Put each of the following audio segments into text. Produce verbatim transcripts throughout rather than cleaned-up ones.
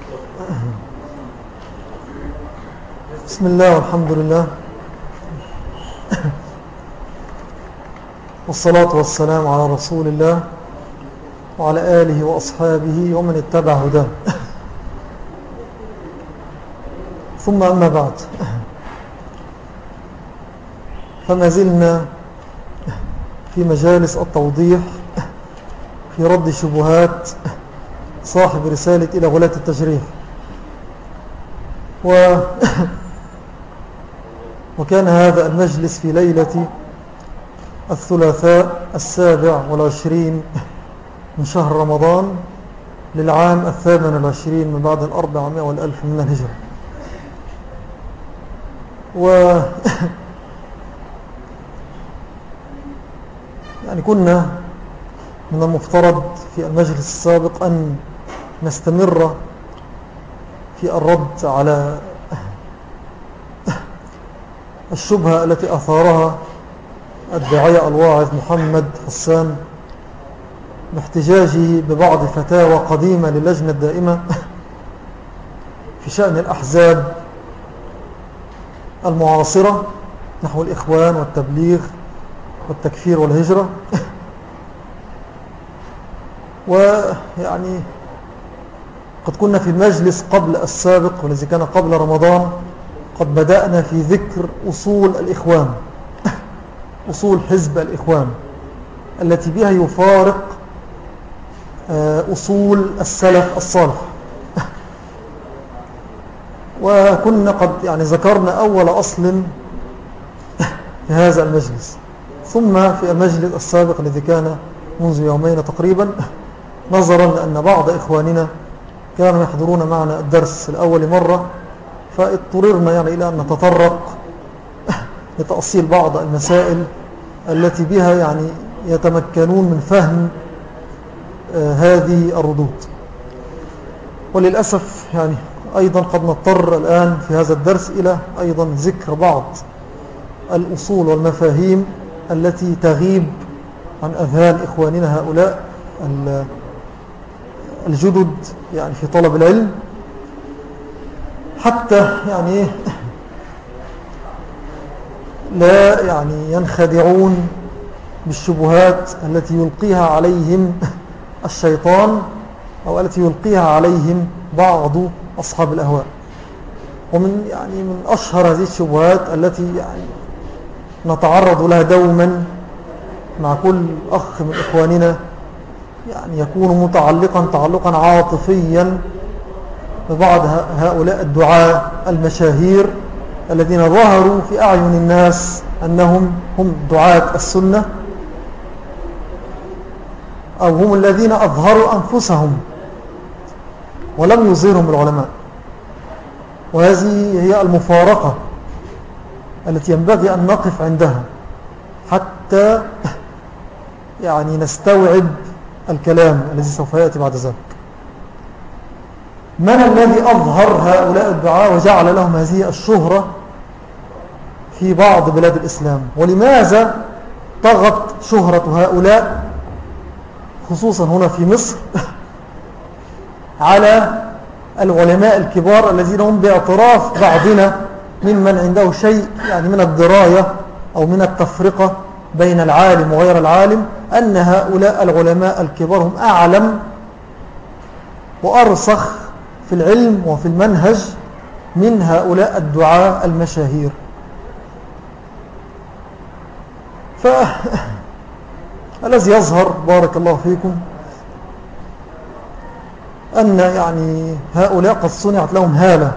بسم الله والحمد لله والصلاة والسلام على رسول الله وعلى آله وأصحابه ومن اتبع هداه، ثم أما بعد، فما زلنا في مجالس التوضيح في رد شبهات صاحب رسالة إلى غلاة التجريح. و وكان هذا المجلس في ليلة الثلاثاء السابع والعشرين من شهر رمضان للعام الثامن والعشرين من بعد الأربعمائة والألف من الهجرة. و يعني كنا من المفترض في المجلس السابق أن نستمر في الرد على الشبهة التي أثارها الداعية الواعظ محمد حسان باحتجاجه ببعض فتاوى قديمة للجنة الدائمة في شأن الأحزاب المعاصرة نحو الإخوان والتبليغ والتكفير والهجرة. ويعني قد كنا في المجلس قبل السابق والذي كان قبل رمضان قد بدأنا في ذكر أصول الإخوان، أصول حزب الإخوان التي بها يفارق أصول السلف الصالح. وكنا قد يعني ذكرنا أول أصل في هذا المجلس. ثم في المجلس السابق الذي كان منذ يومين تقريبا، نظرا لأن بعض إخواننا كانوا يحضرون معنا الدرس الأول مرة، فاضطررنا يعني إلى أن نتطرق لتأصيل بعض المسائل التي بها يعني يتمكنون من فهم آه هذه الردود. وللأسف يعني أيضا قد نضطر الآن في هذا الدرس إلى أيضا ذكر بعض الأصول والمفاهيم التي تغيب عن أذهان إخواننا هؤلاء الجدد يعني في طلب العلم، حتى يعني لا يعني ينخدعون بالشبهات التي يلقيها عليهم الشيطان أو التي يلقيها عليهم بعض أصحاب الأهواء. ومن يعني من أشهر هذه الشبهات التي يعني نتعرض لها دوما مع كل أخ من إخواننا يعني يكون متعلقا تعلقا عاطفيا ببعض هؤلاء الدعاة المشاهير الذين ظهروا في أعين الناس أنهم هم دعاة السنة، أو هم الذين أظهروا أنفسهم ولم يظهرهم العلماء. وهذه هي المفارقة التي ينبغي أن نقف عندها حتى يعني نستوعب الكلام الذي سوف يأتي بعد ذلك. من الذي أظهر هؤلاء الدعاة وجعل لهم هذه الشهرة في بعض بلاد الإسلام؟ ولماذا طغت شهرة هؤلاء خصوصا هنا في مصر على العلماء الكبار الذين هم باعتراف بعضنا ممن عنده شيء يعني من الدراية أو من التفرقة بين العالم وغير العالم، أن هؤلاء العلماء الكبار هم أعلم وأرسخ في العلم وفي المنهج من هؤلاء الدعاة المشاهير. فالذي يظهر بارك الله فيكم أن يعني هؤلاء قد صنعت لهم هالة،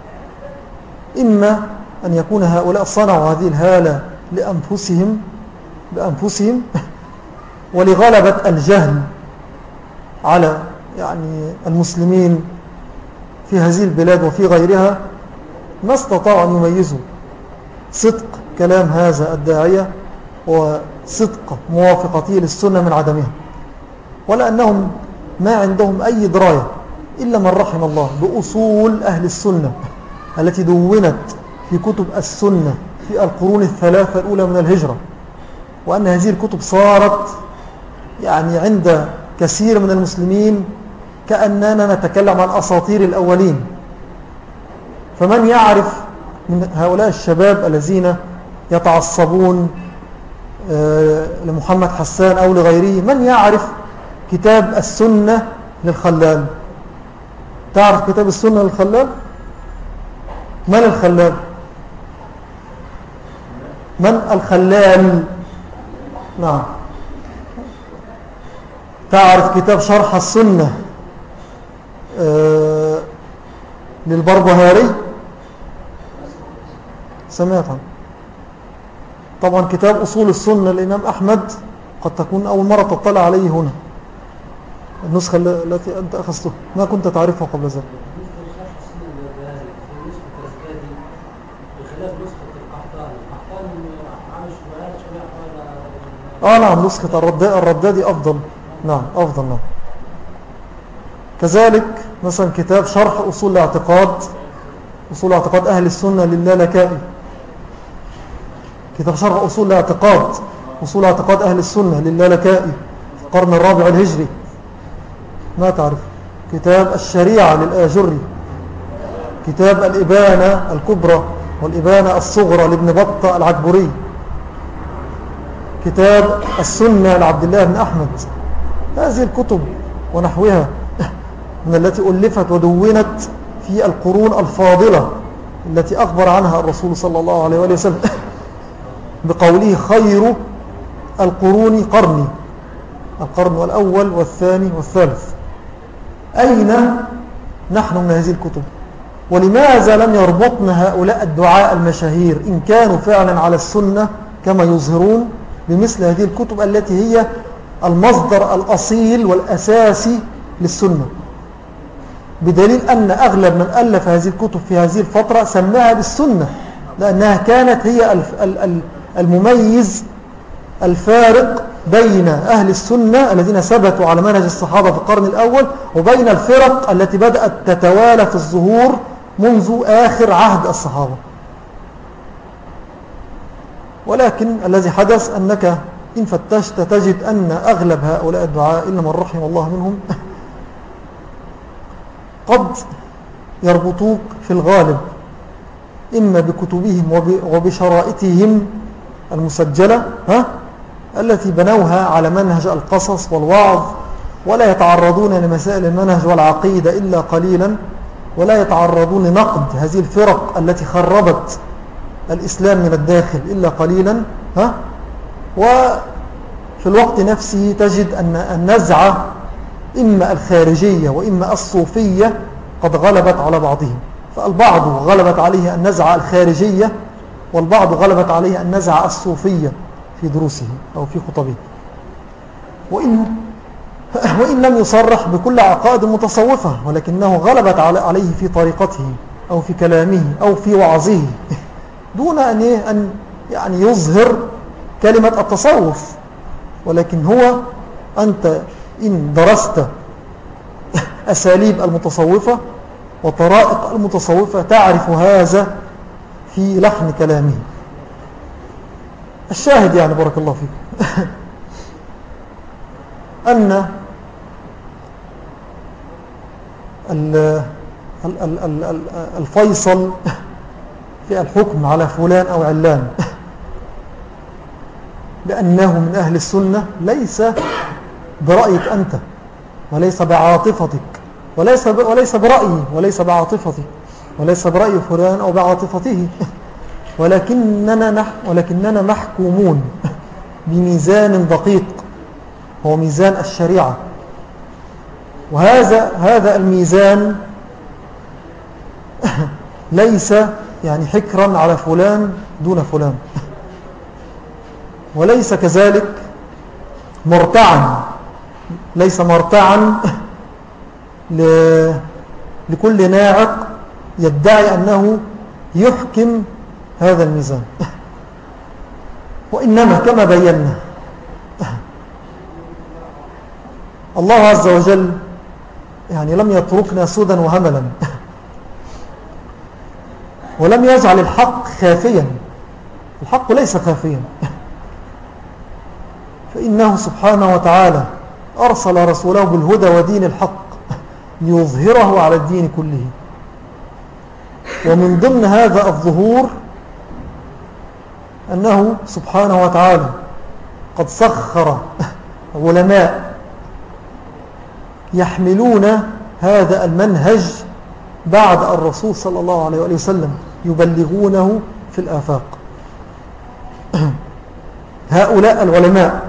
إما أن يكون هؤلاء صنعوا هذه الهالة لأنفسهم بأنفسهم ولغلبة الجهل على يعني المسلمين في هذه البلاد وفي غيرها، ما استطاعوا أن يميزوا صدق كلام هذا الداعية وصدق موافقته للسنة من عدمها، ولا أنهم ما عندهم أي دراية إلا من رحم الله بأصول أهل السنة التي دونت في كتب السنة في القرون الثلاثة الأولى من الهجرة، وأن هذه الكتب صارت يعني عند كثير من المسلمين كأننا نتكلم عن أساطير الأولين. فمن يعرف من هؤلاء الشباب الذين يتعصبون لمحمد حسان أو لغيره، من يعرف كتاب السنة للخلال؟ تعرف كتاب السنة للخلال؟ من الخلال؟ من الخلال؟ نعم. تعرف كتاب شرح السنة آه للبربهاري؟ سمعت عنه. طبعا كتاب أصول السنة للإمام أحمد قد تكون أول مرة تطلع عليه هنا، النسخة التي أنت أخذتها ما كنت تعرفها قبل ذلك. آه نعم، نسخة الردادي أفضل. نعم أفضل. نعم. كذلك مثلا كتاب شرح أصول الاعتقاد، أصول اعتقاد أهل السنة للالكائي. كتاب شرح أصول الاعتقاد، أصول اعتقاد أهل السنة للالكائي في القرن الرابع الهجري، ما تعرف. كتاب الشريعة للآجري. كتاب الإبانة الكبرى والإبانة الصغرى لابن بطة العكبري. كتاب السنة لعبد الله بن أحمد. هذه الكتب ونحوها من التي ألفت ودونت في القرون الفاضلة التي أخبر عنها الرسول صلى الله عليه وسلم بقوله خير القرون قرني، القرن الأول والثاني والثالث. أين نحن من هذه الكتب؟ ولماذا لم يربطنا هؤلاء الدعاء المشاهير إن كانوا فعلا على السنة كما يظهرون بمثل هذه الكتب التي هي المصدر الأصيل والأساسي للسنة؟ بدليل أن أغلب من ألف هذه الكتب في هذه الفترة سماها بالسنة، لأنها كانت هي المميز الفارق بين أهل السنة الذين ثبتوا على منهج الصحابة في القرن الأول وبين الفرق التي بدأت تتوالى في الظهور منذ آخر عهد الصحابة. ولكن الذي حدث أنك إن فتشت تجد أن أغلب هؤلاء الدعاء إلا من رحم الله منهم قد يربطوك في الغالب إما بكتبهم وبشرائطهم المسجلة ها التي بنوها على منهج القصص والوعظ، ولا يتعرضون لمسائل المنهج والعقيدة إلا قليلا، ولا يتعرضون لنقد هذه الفرق التي خربت الإسلام من الداخل إلا قليلا ها وفي الوقت نفسه تجد أن النزعة إما الخارجية وإما الصوفية قد غلبت على بعضهم. فالبعض غلبت عليه النزعة الخارجية، والبعض غلبت عليه النزعة الصوفية في دروسه أو في خطبه، وإن, وإن لم يصرح بكل عقائد متصوفة، ولكنه غلبت عليه في طريقته أو في كلامه أو في وعظه دون أن, أن يعني يظهر كلمة التصوف. ولكن هو أنت إن درست أساليب المتصوفة وطرائق المتصوفة تعرف هذا في لحن كلامه. الشاهد يعني بارك الله فيك أن الفيصل في الحكم على فلان أو علان بأنه من أهل السنة ليس برأيك أنت وليس بعاطفتك وليس وليس برأيي وليس بعاطفتي وليس برأي فلان أو بعاطفته، ولكننا ولكننا محكومون بميزان دقيق هو ميزان الشريعة. وهذا هذا الميزان ليس يعني حكرا على فلان دون فلان، وليس كذلك مرتعا، ليس مرتعا لكل ناعق يدعي أنه يحكم هذا الميزان. وإنما كما بينا الله عز وجل يعني لم يتركنا سودا وهملا، ولم يجعل الحق خافيا. الحق ليس خافيا، فإنه سبحانه وتعالى أرسل رسوله بالهدى ودين الحق ليظهره على الدين كله. ومن ضمن هذا الظهور أنه سبحانه وتعالى قد سخر علماء يحملون هذا المنهج بعد الرسول صلى الله عليه وآله وسلم يبلغونه في الآفاق. هؤلاء العلماء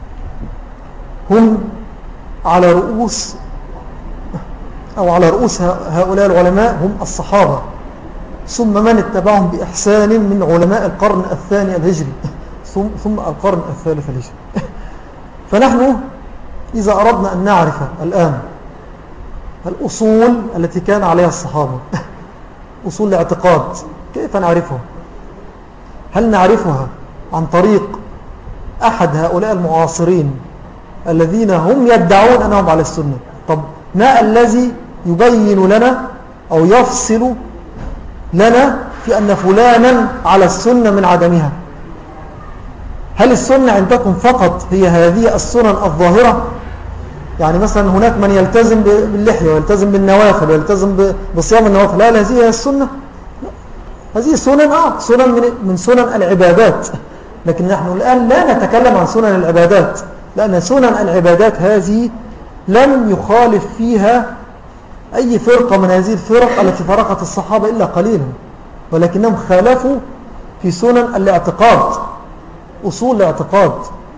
هم على رؤوس أو على رؤوس هؤلاء العلماء هم الصحابة، ثم من اتبعهم بإحسان من علماء القرن الثاني الهجري ثم القرن الثالث الهجري. فنحن إذا أردنا أن نعرف الآن الأصول التي كان عليها الصحابة، أصول الاعتقاد، كيف نعرفها؟ هل نعرفها عن طريق أحد هؤلاء المعاصرين الذين هم يدعون أنهم على السنة؟ طب ما الذي يبين لنا أو يفصل لنا في أن فلانا على السنة من عدمها؟ هل السنة عندكم فقط هي هذه السنن الظاهرة؟ يعني مثلا هناك من يلتزم باللحية ويلتزم بالنوافل ويلتزم بصيام النوافل، هل هذه هي السنة؟ هذه سنن آه سنن من, من سنن العبادات، لكن نحن الآن لا نتكلم عن سنن العبادات، لأن سنن العبادات هذه لم يخالف فيها أي فرقة من هذه الفرق التي فرقت الصحابة إلا قليلا، ولكنهم خالفوا في سنن الاعتقاد، أصول الاعتقاد.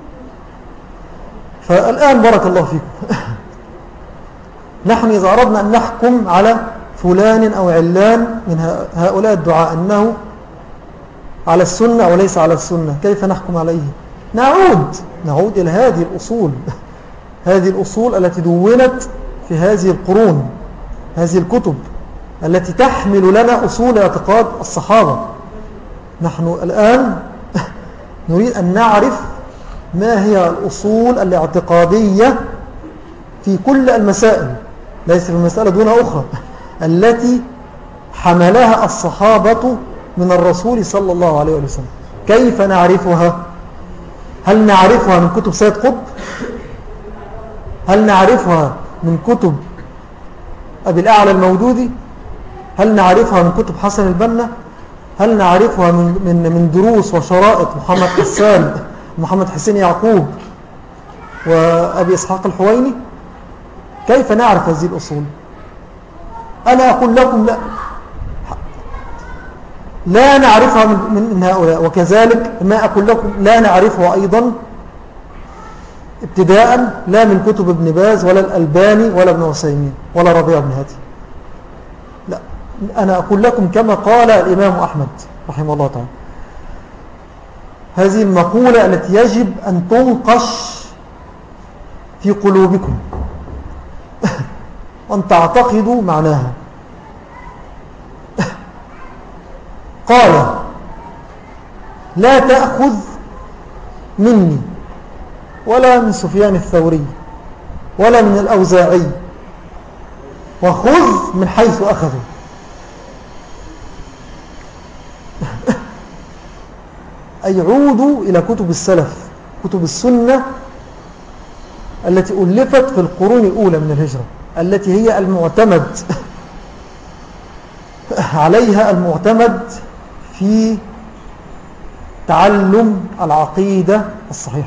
فالآن بارك الله فيكم نحن إذا أردنا أن نحكم على فلان أو علان من هؤلاء الدعاء أنه على السنة أو ليس على السنة، كيف نحكم عليه؟ نعود نعود إلى هذه الأصول هذه الأصول التي دونت في هذه القرون، هذه الكتب التي تحمل لنا أصول اعتقاد الصحابة. نحن الآن نريد أن نعرف ما هي الأصول الاعتقادية في كل المسائل، ليس في المسألة دون أخرى، التي حملها الصحابة من الرسول صلى الله عليه وسلم. كيف نعرفها؟ هل نعرفها من كتب سيد قطب؟ هل نعرفها من كتب أبي الأعلى المودودي؟ هل نعرفها من كتب حسن البنا؟ هل نعرفها من, من, من دروس وشرائط محمد حسان محمد حسين يعقوب وأبي إسحاق الحويني؟ كيف نعرف هذه الأصول؟ أنا أقول لكم لا لا نعرفها من, من هؤلاء، وكذلك ما أقول لكم لا نعرفها أيضا ابتداء لا من كتب ابن باز ولا الألباني ولا ابن عثيمين ولا ربيع بن هادي. لا، أنا أقول لكم كما قال الإمام أحمد رحمه الله تعالى، هذه المقولة التي يجب أن تنقش في قلوبكم أن تعتقدوا معناها. قال: لا تأخذ مني ولا من سفيان الثوري ولا من الأوزاعي، وخذ من حيث أخذوا. أي عودوا إلى كتب السلف، كتب السنة التي ألفت في القرون الأولى من الهجرة، التي هي المعتمد عليها المعتمد في تعلم العقيدة الصحيحة،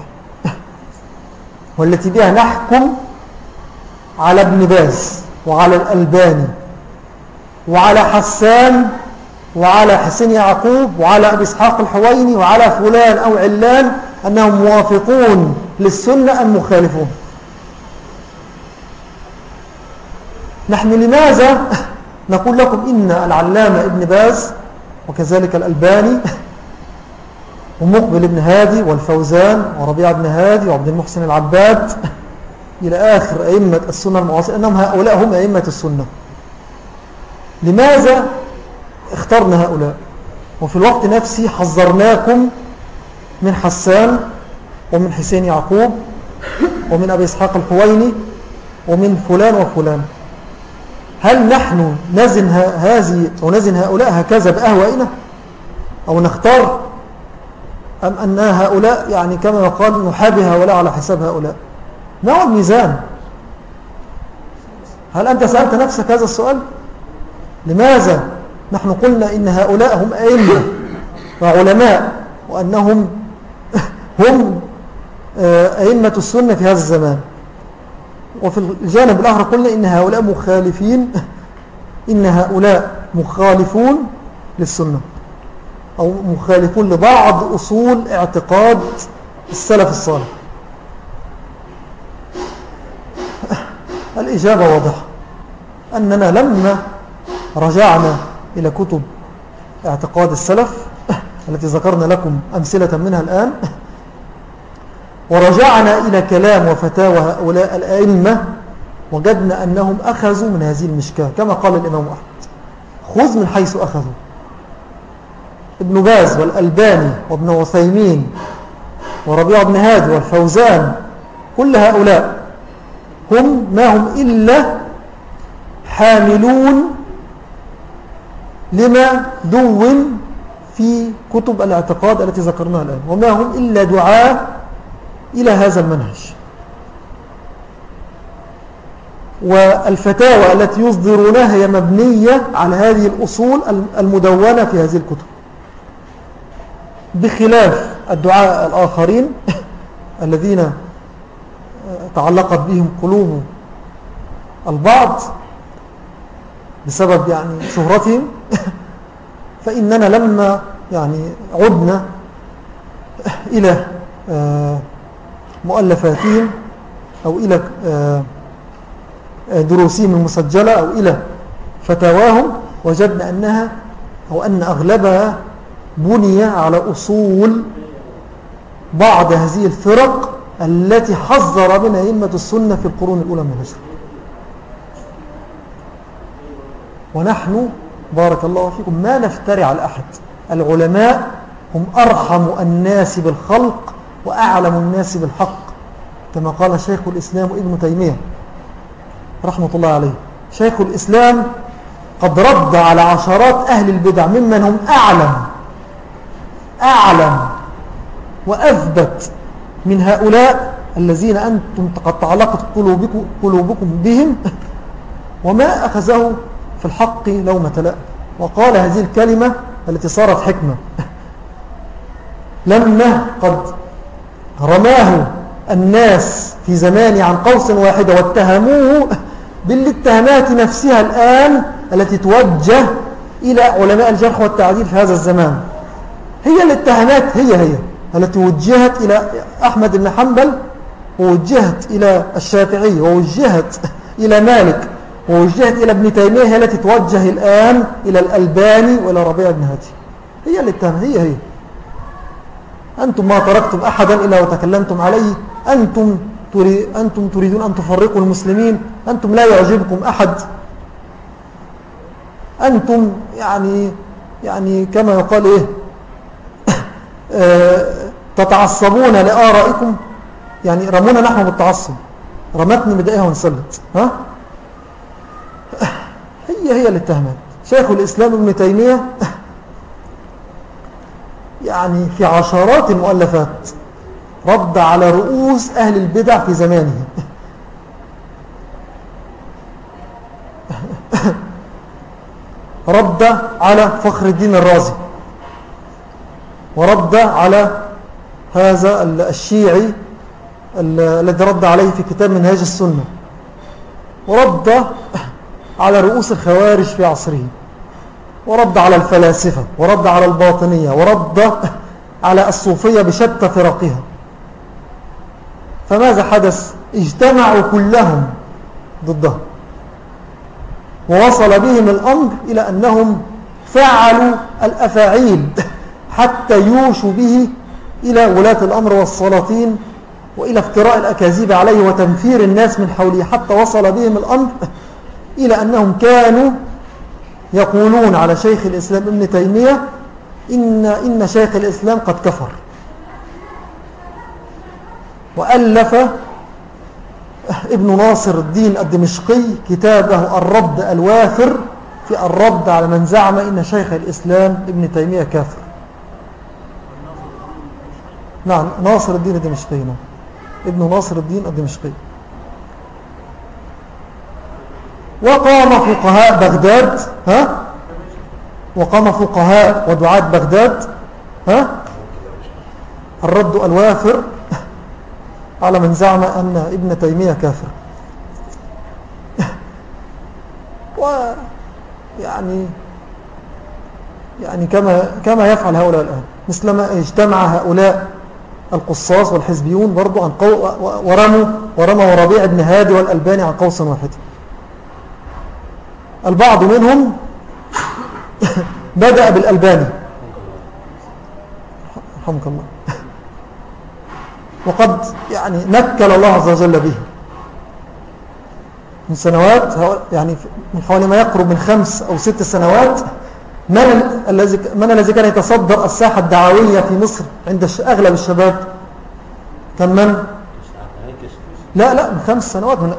والتي بها نحكم على ابن باز وعلى الألباني وعلى حسان وعلى حسين يعقوب وعلى أبي إسحاق الحويني وعلى فلان أو علان أنهم موافقون للسنة أم مخالفون. نحن لماذا نقول لكم إن العلامة ابن باز وكذلك الألباني ومقبل ابن هادي والفوزان وربيع ابن هادي وعبد المحسن العباد إلى آخر أئمة السنة المعاصرة أنهم هؤلاء هم أئمة السنة؟ لماذا اخترنا هؤلاء وفي الوقت نفسه حذرناكم من حسان ومن حسين يعقوب ومن أبي إسحاق الحويني ومن فلان وفلان؟ هل نحن نزن هذه ونزن هؤلاء هكذا بأهوائنا أو نختار، أم أن هؤلاء يعني كما يقال نحابي هؤلاء على حساب هؤلاء؟ ما هو الميزان؟ هل أنت سألت نفسك هذا السؤال؟ لماذا نحن قلنا إن هؤلاء هم أئمة وعلماء وأنهم هم أئمة السنة في هذا الزمان، وفي الجانب الآخر قلنا إن هؤلاء مخالفين، إن هؤلاء مخالفون للسنة أو مخالفون لبعض أصول اعتقاد السلف الصالح؟ الإجابة واضحة، أننا لما رجعنا إلى كتب اعتقاد السلف التي ذكرنا لكم أمثلة منها الآن، ورجعنا إلى كلام وفتاوى هؤلاء الأئمة، وجدنا أنهم أخذوا من هذه المشكاة كما قال الإمام أحمد: خذ من حيث أخذوا. ابن باز والألباني وابن عثيمين وربيع بن هادي والفوزان، كل هؤلاء هم ما هم إلا حاملون لما دون في كتب الاعتقاد التي ذكرناها الآن، وما هم إلا دعاء إلى هذا المنهج. والفتاوى التي يصدرونها هي مبنية على هذه الأصول المدونة في هذه الكتب، بخلاف الدعاء الآخرين الذين تعلقت بهم قلوب البعض بسبب يعني شهرتهم. فإننا لما يعني عدنا إلى مؤلفاتهم أو إلى دروسهم المسجلة أو إلى فتاواهم، وجدنا أنها أو أن أغلبها بني على أصول بعض هذه الفرق التي حذر منها أئمة السنة في القرون الأولى من الهجرة. ونحن بارك الله فيكم ما نفتري على أحد، العلماء هم أرحم الناس بالخلق وأعلم الناس بالحق، كما قال شيخ الإسلام ابن تيمية رحمة الله عليه. شيخ الإسلام قد رد على عشرات أهل البدع ممن هم أعلم أعلم وأثبت من هؤلاء الذين أنتم قد تعلقت قلوبكم, قلوبكم بهم، وما أخذه في الحق لومة لائم، وقال هذه الكلمة التي صارت حكمة لما قد رماه الناس في زمانه عن قوس واحدة واتهموه بالاتهامات نفسها الآن التي توجه إلى علماء الجرح والتعديل في هذا الزمان. هي الاتهامات هي هي التي وجهت إلى أحمد بن حنبل، ووجهت إلى الشافعي، ووجهت إلى مالك، ووجهت إلى ابن تيمية، هي التي توجه الآن إلى الألباني وإلى ربيع بن هادي. هي الاتهامات هي هي. أنتم ما تركتم أحدا إلا وتكلمتم عليه. أنتم أنتم تريدون أن تفرقوا المسلمين. أنتم لا يعجبكم أحد. أنتم يعني يعني كما يقال إيه تتعصبون لآرائكم. يعني رمونا نحن بالتعصب، رمتني بدائها وانسلت. ها هي هي الاتهامات. شيخ الإسلام ابن تيمية يعني في عشرات المؤلفات رد على رؤوس أهل البدع في زمانه. رد على فخر الدين الرازي، ورد على هذا الشيعي الذي رد عليه في كتاب منهاج السنة، ورد على رؤوس الخوارج في عصره، ورد على الفلاسفة، ورد على الباطنية، ورد على الصوفية بشتى فرقها. فماذا حدث؟ اجتمعوا كلهم ضده، ووصل بهم الأمر إلى أنهم فعلوا الأفاعيل حتى يوشوا به إلى ولاة الأمر والسلاطين، وإلى افتراء الأكاذيب عليه وتنفير الناس من حوله، حتى وصل بهم الأمر إلى أنهم كانوا يقولون على شيخ الإسلام ابن تيمية إن, إن شيخ الإسلام قد كفر. وألف ابن ناصر الدين الدمشقي كتابه الرد الوافر في الرد على من زعم إن شيخ الإسلام ابن تيمية كافر. نعم، ناصر الدين الدمشقي، نعم. ابن ناصر الدين الدمشقي. وقام فقهاء بغداد ها وقام فقهاء ودعاة بغداد ها الرد الوافر على من زعم أن ابن تيمية كافر. ويعني يعني كما كما يفعل هؤلاء الآن، مثلما اجتمع هؤلاء القصاص والحزبيون برضو عن قو ورموا ورموا ربيع بن هادي والألباني عن قوس واحد. البعض منهم بدأ بالألباني رحمك الله، وقد يعني نكل الله عز وجل به من سنوات، يعني من حوالي ما يقرب من خمس أو ست سنوات. من الذي من الذي كان يتصدر الساحة الدعوية في مصر عند أغلب الشباب؟ كان من؟ لا لا من خمس سنوات من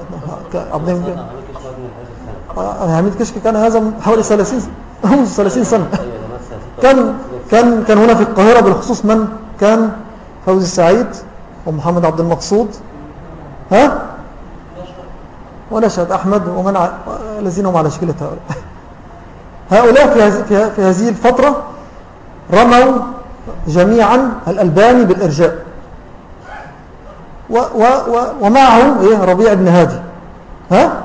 حميد كشك كان هذا حوالي ثلاثين سنة. كان كان كان هنا في القاهرة بالخصوص من كان؟ فوزي السعيد ومحمد عبد المقصود ها ونشأت أحمد ومن الذين هم على شكلة هؤلاء. هؤلاء في, في, في هذه الفترة رموا جميعا الألباني بالإرجاء، و و و ومعه إيه ربيع بن هادي ها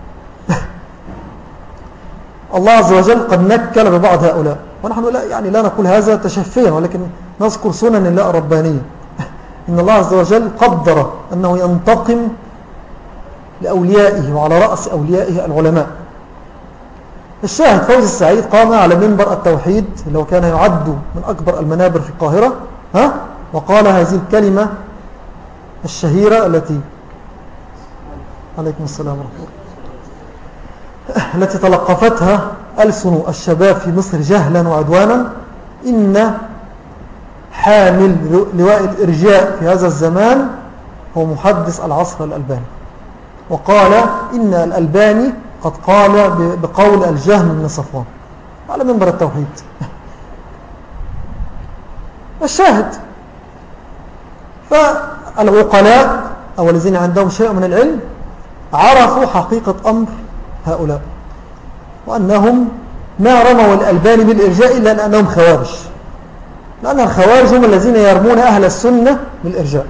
الله عز وجل قد نكل ببعض هؤلاء، ونحن لا يعني لا نقول هذا تشفيا، ولكن نذكر سنن الله الربانية. إن الله عز وجل قدر أنه ينتقم لأوليائه، وعلى رأس أوليائه العلماء. الشاهد فوزي السعيد قام على منبر التوحيد اللي هو كان يعد من أكبر المنابر في القاهرة ها وقال هذه الكلمة الشهيرة التي عليكم السلام ورحمة الله التي تلقفتها ألسن الشباب في مصر جهلا وعدوانا: إن حامل لواء الإرجاء في هذا الزمان هو محدث العصر الألباني. وقال إن الألباني قد قال بقول الجهم بن صفوان على منبر التوحيد. الشاهد فالعقلاء أو الذين عندهم شيء من العلم عرفوا حقيقة أمر هؤلاء، وأنهم ما رموا الألباني بالإرجاء إلا لأنهم خوارج، لأن الخوارج هم الذين يرمون أهل السنة بالإرجاء.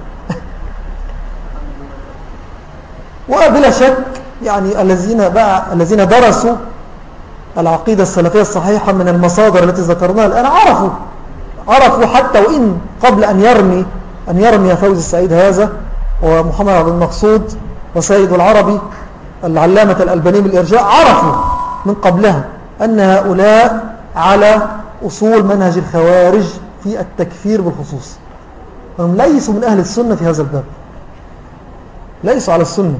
وبلا شك يعني الذين بقى الذين درسوا العقيدة السلفية الصحيحة من المصادر التي ذكرناها الآن عرفوا عرفوا حتى وإن قبل أن يرمي أن يرمي فوزي السعيد هذا ومحمد عبد المقصود وسيد العربي العلامة الألباني بالإرجاء، عرفوا من قبلها أن هؤلاء على أصول منهج الخوارج في التكفير بالخصوص. هم ليسوا من أهل السنة في هذا الباب، ليسوا على السنة.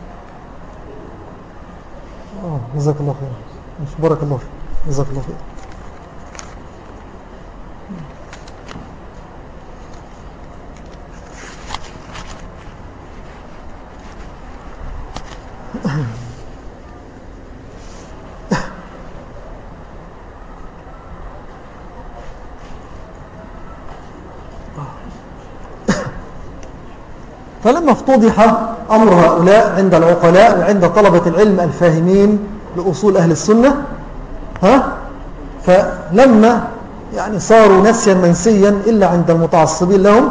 جزاك الله خير، بارك الله فيك، جزاك الله خير. فلما افتضح أمر هؤلاء عند العقلاء وعند طلبة العلم الفاهمين لأصول أهل السنة ها فلما يعني صاروا نسيا منسيا إلا عند المتعصبين لهم،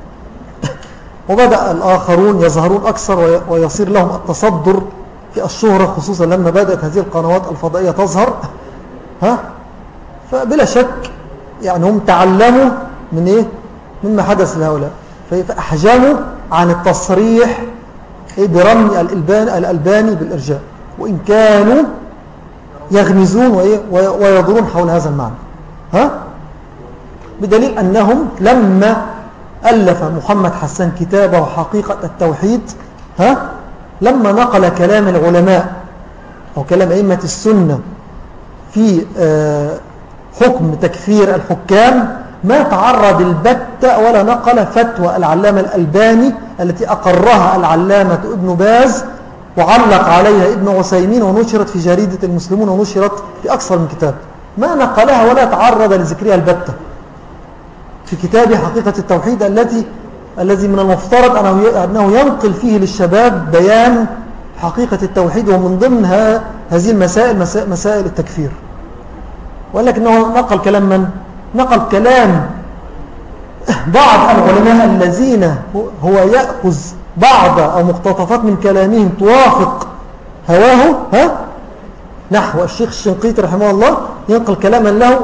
وبدأ الآخرون يظهرون أكثر ويصير لهم التصدر في الشهرة، خصوصا لما بدأت هذه القنوات الفضائية تظهر ها فبلا شك يعني هم تعلموا من إيه مما حدث لهؤلاء، فأحجموا عن التصريح برمي الألباني بالإرجاء، وإن كانوا يغمزون ويدورون حول هذا المعنى ها بدليل أنهم لما ألف محمد حسان كتابه حقيقة التوحيد ها لما نقل كلام العلماء أو كلام أئمة السنة في حكم تكفير الحكام ما تعرض البتة ولا نقل فتوى العلامة الألباني التي أقرها العلامة ابن باز وعلق عليها ابن عثيمين ونشرت في جريدة المسلمون ونشرت في أكثر من كتاب، ما نقلها ولا تعرض لذكرها البتة في كتابه حقيقة التوحيد التي الذي من المفترض أنه ينقل فيه للشباب بيان حقيقة التوحيد، ومن ضمنها هذه المسائل مسائل التكفير. وقال لك أنه نقل كلام من؟ نقل كلام بعض العلماء الذين هو يأخذ بعض أو مقتطفات من كلامهم توافق هواه، ها؟ نحو الشيخ الشنقيطي رحمه الله ينقل كلاما له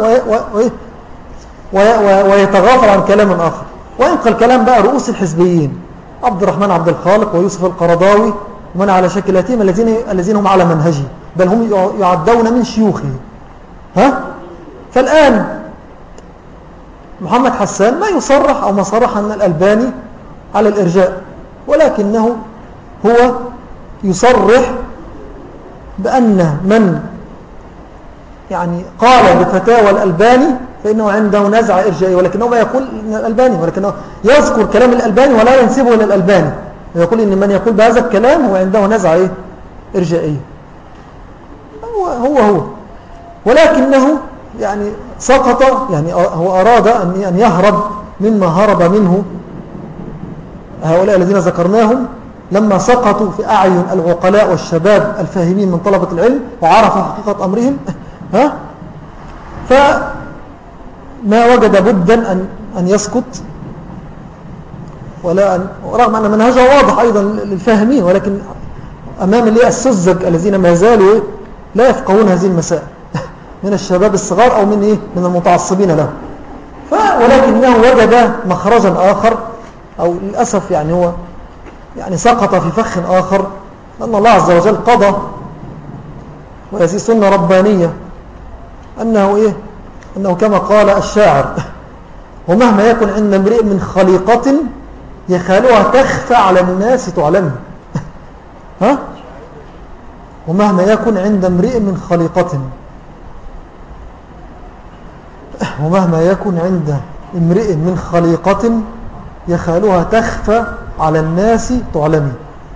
ويتغافل عن كلام آخر، وينقل كلام بقى رؤوس الحزبيين عبد الرحمن عبد الخالق ويوسف القرضاوي ومن على شكلاتهم الذين الذين هم على منهجه، بل هم يعدون من شيوخه. ها؟ فالآن محمد حسان ما يصرح أو ما صرح أن الألباني على الإرجاء، ولكنه هو يصرح بأن من يعني قال بفتاوى الألباني فإنه عنده نزعة إرجائية، ولكنه ما يقول إن الألباني، ولكنه يذكر كلام الألباني ولا ينسبه إلى الألباني، ويقول إن من يقول بهذا الكلام هو عنده نزعة إرجائية. هو هو, هو. ولكنه يعني سقط، يعني هو أراد أن يهرب مما هرب منه هؤلاء الذين ذكرناهم لما سقطوا في أعين العقلاء والشباب الفاهمين من طلبة العلم وعرفوا حقيقة أمرهم. ها؟ فما وجد بدا أن, أن يسقط، ولا أن رغم أن منهجه واضح أيضا للفاهمين، ولكن أمام اللي السذج الذين ما زالوا لا يفقهون هذه المسائل من الشباب الصغار أو من إيه؟ من المتعصبين له. ولكنه وجد مخرجا آخر، أو للأسف يعني هو يعني سقط في فخ آخر، لأن الله عز وجل قضى، وهذه سنة ربانية، أنه إيه؟ أنه كما قال الشاعر: ومهما يكن عند امرئ من خليقة يخالها تخفى على الناس تعلم. ها؟ ومهما يكن عند امرئ من خليقة ومهما يكن عند امرئ من خليقة يخالها تخفى على الناس تعلمي.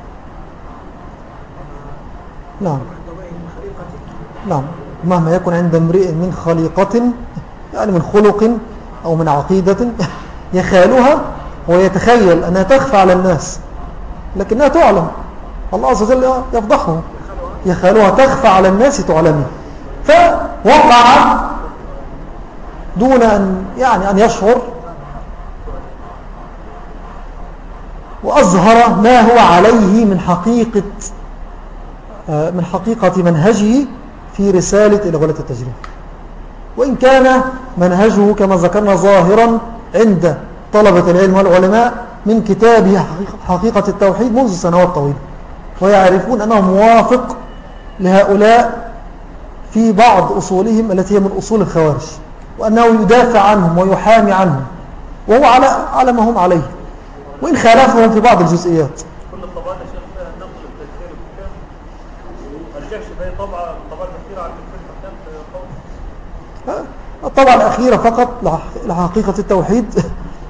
نعم نعم مهما يكن عند امرئ من خليقة، يعني من خلق أو من عقيدة، يخالها ويتخيل أنها تخفى على الناس لكنها تعلم. الله عز وجل يفضحه: يخالها تخفى على الناس تعلمي. فوقع دون أن يعني أن يشعر، وأظهر ما هو عليه من حقيقة من حقيقة منهجه في رسالة إلى غلاة التجريب، وإن كان منهجه كما ذكرنا ظاهرا عند طلبة العلم والعلماء من كتابه حقيقة التوحيد منذ سنوات طويلة، ويعرفون أنه موافق لهؤلاء في بعض أصولهم التي هي من أصول الخوارج، وأنه يدافع عنهم ويحامي عنهم، وهو على على ما هم عليه، وإن خالفهم في بعض الجزئيات. كل الطبعات يا شيخ فيها نقل التكفير والحكام، ما رجعش في طبعة الطبعات الأخيرة على التكفير والحكام. الطبعة الأخيرة فقط لحقيقة التوحيد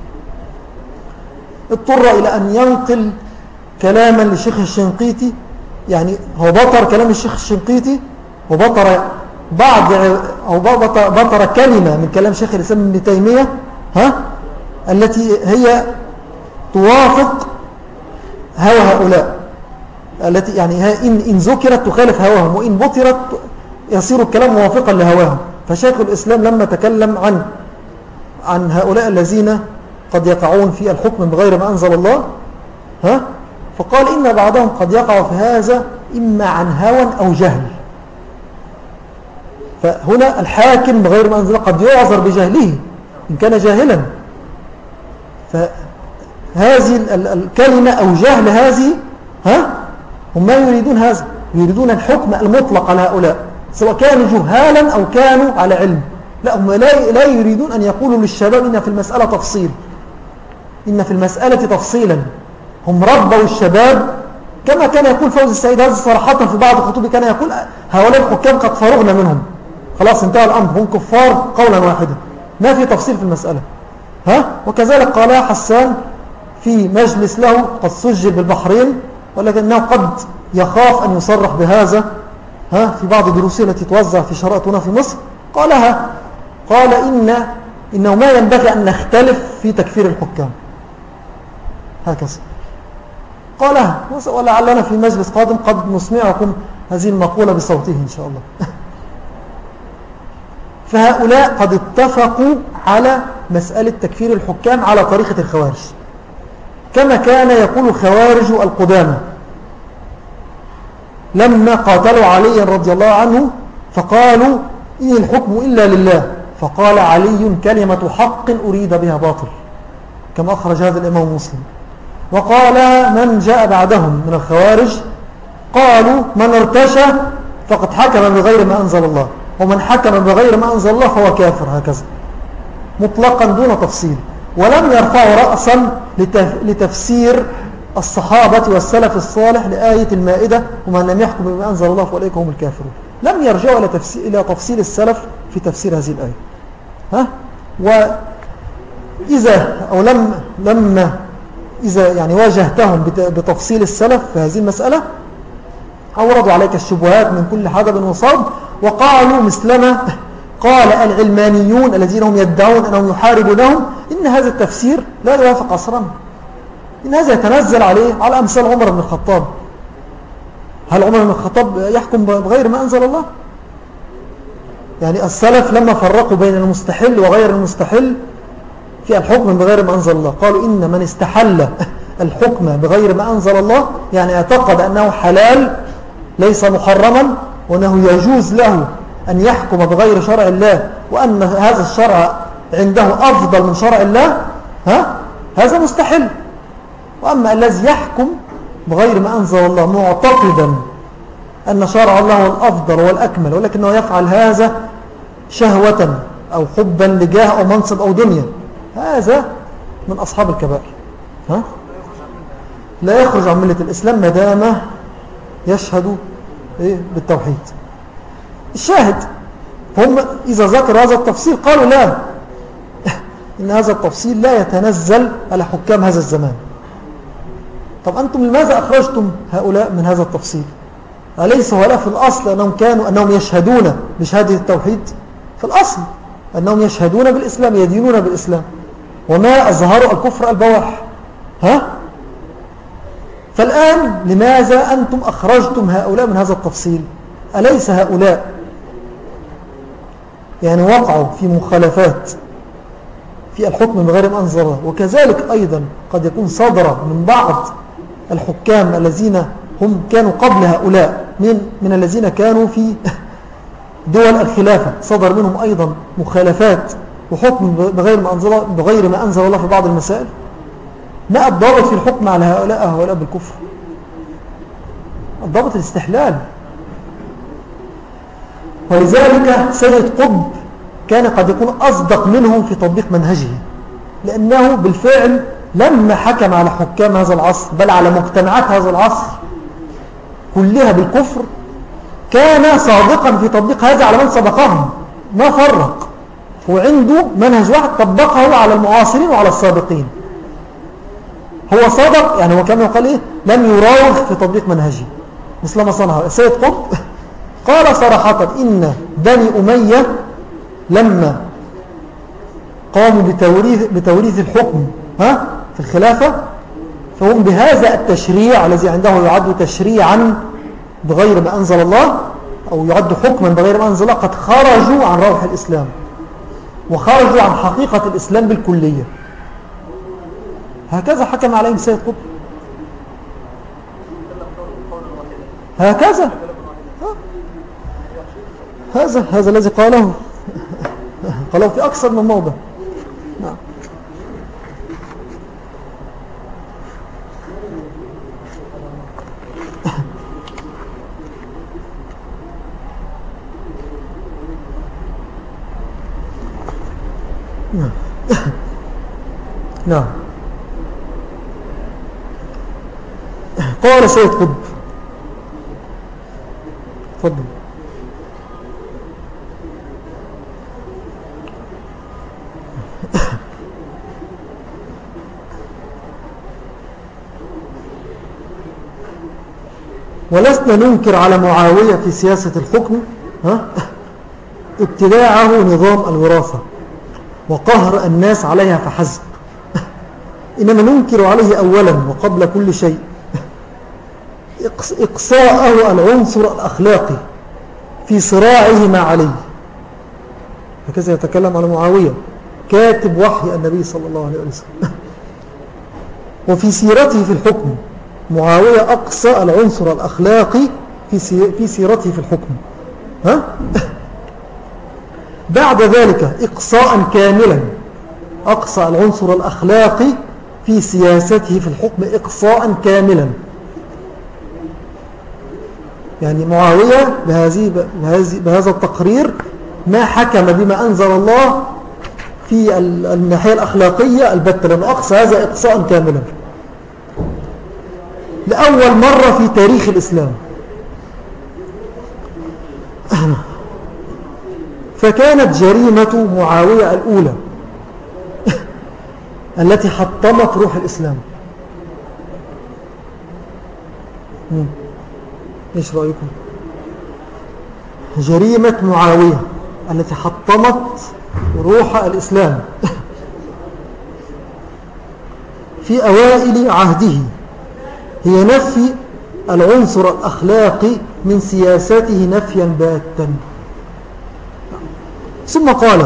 اضطر إلى أن ينقل كلاما للشيخ الشنقيطي، يعني هو بطر كلام الشيخ الشنقيطي وبطر بعض أو بطر كلمة من كلام شيخ الإسلام ابن تيمية، ها، التي هي توافق هوى هؤلاء، التي يعني إن, إن ذكرت تخالف هواهم، وإن بطرت يصير الكلام موافقا لهواهم. فشيخ الإسلام لما تكلم عن عن هؤلاء الذين قد يقعون في الحكم بغير ما أنزل الله، ها، فقال إن بعضهم قد يقع في هذا إما عن هوى أو جهل. فهنا الحاكم بغير ما أنزل قد يعذر بجهله إن كان جاهلا، فهذه الكلمة أو جهل هذه، ها، هم ما يريدون هذا، يريدون الحكم المطلق على هؤلاء سواء كانوا جهالا أو كانوا على علم. لا، هم لا يريدون أن يقولوا للشباب إن في المسألة تفصيل، إن في المسألة تفصيلا. هم ربوا الشباب كما كان يقول فوز السيد هذا صراحة في بعض خطوبه، كان يقول هؤلاء الحكام قد فرغنا منهم، خلاص انتهى الأمر، هم كفار قولا واحدا، ما في تفصيل في المسألة. ها؟ وكذلك قالها حسان في مجلس له قد سجل بالبحرين، ولكنه قد يخاف أن يصرح بهذا، ها، في بعض دروسه التي توزع في شرائطنا في مصر، قالها، قال إن إنه ما ينبغي أن نختلف في تكفير الحكام، هكذا قالها. ولعلنا في مجلس قادم قد نسمعكم هذه المقولة بصوته إن شاء الله. فهؤلاء قد اتفقوا على مسألة تكفير الحكام على طريقة الخوارج، كما كان يقول الخوارج القدامى لما قاتلوا علي رضي الله عنه فقالوا إن الحكم إلا لله، فقال علي كلمة حق أريد بها باطل، كما أخرج هذا الإمام مسلم. وقال من جاء بعدهم من الخوارج قالوا من ارتشى فقد حكم بغير ما أنزل الله، ومن حكم بغير ما أنزل الله فهو كافر، هكذا مطلقا دون تفصيل، ولم يرفعوا رأسا لتفسير الصحابة والسلف الصالح لآية المائدة ومن لم يحكم بما أنزل الله فأولئك هم الكافرون. لم يرجعوا إلى تفسير, إلى تفصيل السلف في تفسير هذه الآية. ها؟ وإذا أو لم لما إذا يعني واجهتهم بتفصيل السلف في هذه المسألة أوردوا عليك الشبهات من كل حدب وصاب، وقالوا مثلما قال العلمانيون الذين هم يدعون أنهم يحاربونهم إن هذا التفسير لا يوافق عصرنا، إن هذا يتنزل عليه على أمثال عمر بن الخطاب. هل عمر بن الخطاب يحكم بغير ما أنزل الله؟ يعني السلف لما فرقوا بين المستحل وغير المستحل في الحكم بغير ما أنزل الله قالوا إن من استحل الحكم بغير ما أنزل الله يعني اعتقد أنه حلال ليس محرما، وأنه يجوز له أن يحكم بغير شرع الله، وأن هذا الشرع عنده أفضل من شرع الله، ها؟ هذا مستحل. وأما الذي يحكم بغير ما أنزل الله معتقدا أن شرع الله هو الأفضل والأكمل، ولكنه يفعل هذا شهوة أو حبا لجاه أو منصب أو دنيا، هذا من أصحاب الكبائر، ها؟ لا يخرج عن ملة الإسلام ما دام يشهد إيه بالتوحيد. الشاهد هم إذا ذكر هذا التفصيل قالوا لا، إن هذا التفصيل لا يتنزل على حكام هذا الزمان. طب أنتم لماذا أخرجتم هؤلاء من هذا التفصيل؟ أليس هؤلاء في الأصل أنهم كانوا أنهم يشهدون بشهادة التوحيد؟ في الأصل أنهم يشهدون بالإسلام، يدينون بالإسلام، وما أظهروا الكفر البواح، ها؟ فالآن لماذا أنتم أخرجتم هؤلاء من هذا التفصيل؟ أليس هؤلاء يعني وقعوا في مخالفات في الحكم بغير ما أنزل الله؟ وكذلك أيضا قد يكون صدر من بعض الحكام الذين هم كانوا قبل هؤلاء من, من الذين كانوا في دول الخلافة، صدر منهم أيضا مخالفات وحكم بغير ما أنزل, بغير ما أنزل الله في بعض المسائل. ما الضابط في الحكم على هؤلاء هؤلاء بالكفر؟ الضابط الاستحلال. ولذلك سيد قطب كان قد يكون أصدق منهم في تطبيق منهجه، لأنه بالفعل لما حكم على حكام هذا العصر بل على مجتمعات هذا العصر كلها بالكفر كان صادقا في تطبيق هذا على من سبقهم، ما فرق، هو عنده منهج واحد طبقه على المعاصرين وعلى السابقين. هو صادق، يعني هو كما يقال إيه لم يراوغ في تطبيق منهجه مثل ما صنعه سيد قطب. قال صراحة إن بني أمية لما قاموا بتوريث, بتوريث الحكم ها في الخلافة فهم بهذا التشريع الذي عنده يعد تشريعا بغير ما أنزل الله أو يعد حكما بغير ما أنزل الله قد خرجوا عن روح الإسلام وخرجوا عن حقيقة الإسلام بالكلية. هكذا حكم عليهم سيد قطب، هكذا هذا هذا الذي قاله قاله في أكثر من موضع. نعم. نعم. قال سيد قطب، تفضل. ولسنا ننكر على معاوية في سياسة الحكم ها ابتداعه نظام الوراثة وقهر الناس عليها فحسب، إنما ننكر عليه أولا وقبل كل شيء إقصاءه العنصر الأخلاقي في صراعه مع علي. هكذا يتكلم على معاوية كاتب وحي النبي صلى الله عليه وسلم. وفي سيرته في الحكم معاوية أقصى العنصر الأخلاقي في سيرته في الحكم. ها؟ بعد ذلك إقصاء كاملا أقصى العنصر الأخلاقي في سياسته في الحكم إقصاء كاملا. يعني معاوية بهذه بهذا التقرير ما حكم بما أنزل الله في الناحية الأخلاقية البتة، لأنه أقصى هذا إقصاء كاملا لأول مرة في تاريخ الإسلام. فكانت جريمة معاوية الأولى التي حطمت روح الإسلام. ايش رأيكم؟ جريمة معاوية التي حطمت روح الإسلام في أوائل عهده هي نفي العنصر الأخلاقي من سياسته نفيا باتا. ثم قال: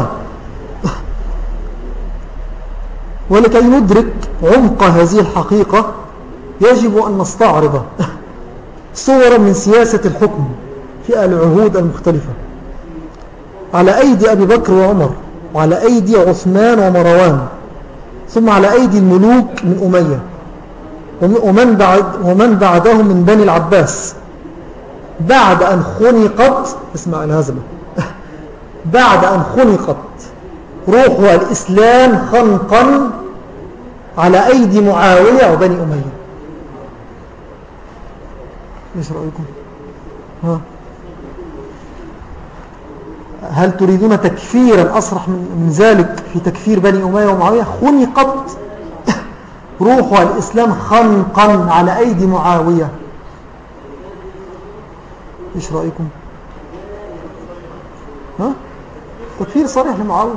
ولكي ندرك عمق هذه الحقيقة يجب أن نستعرض صورا من سياسة الحكم في العهود المختلفة على أيدي أبي بكر وعمر، وعلى أيدي عثمان ومروان، ثم على أيدي الملوك من أمية، ومن, بعد ومن بعدهم من بني العباس، بعد أن خنقت، اسمع الهزمة، بعد أن خنقت روح الإسلام خنقا على أيدي معاوية وبني أمية. ايش رأيكم؟ ها؟ هل تريدون تكفيرا أصرح من ذلك في تكفير بني أمية ومعاوية؟ خنقت روح الإسلام خنقا على أيدي معاوية. ايش رأيكم؟ ها؟ تكفير صريح لمعاوية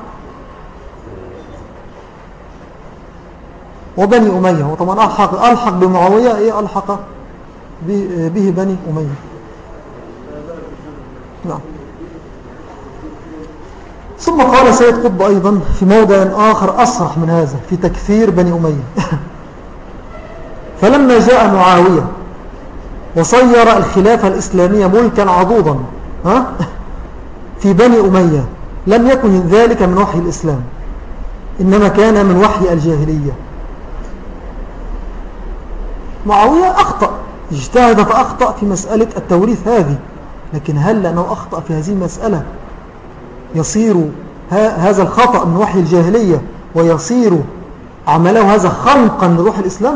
وبني أمية، وطبعا ألحق, ألحق بمعاوية إيه ألحق به بني أمية. نعم. ثم قال سيد قطب أيضا في موضع آخر أصرح من هذا في تكفير بني أمية: فلما جاء معاوية وصير الخلافة الإسلامية ملكا عضوضا ها في بني أمية لم يكن ذلك من وحي الإسلام، إنما كان من وحي الجاهلية. معاوية أخطأ، اجتهد فأخطأ في مسألة التوريث هذه، لكن هل لأنه أخطأ في هذه المسألة يصير هذا الخطأ من وحي الجاهلية ويصير عمله هذا خنقا لروح الإسلام؟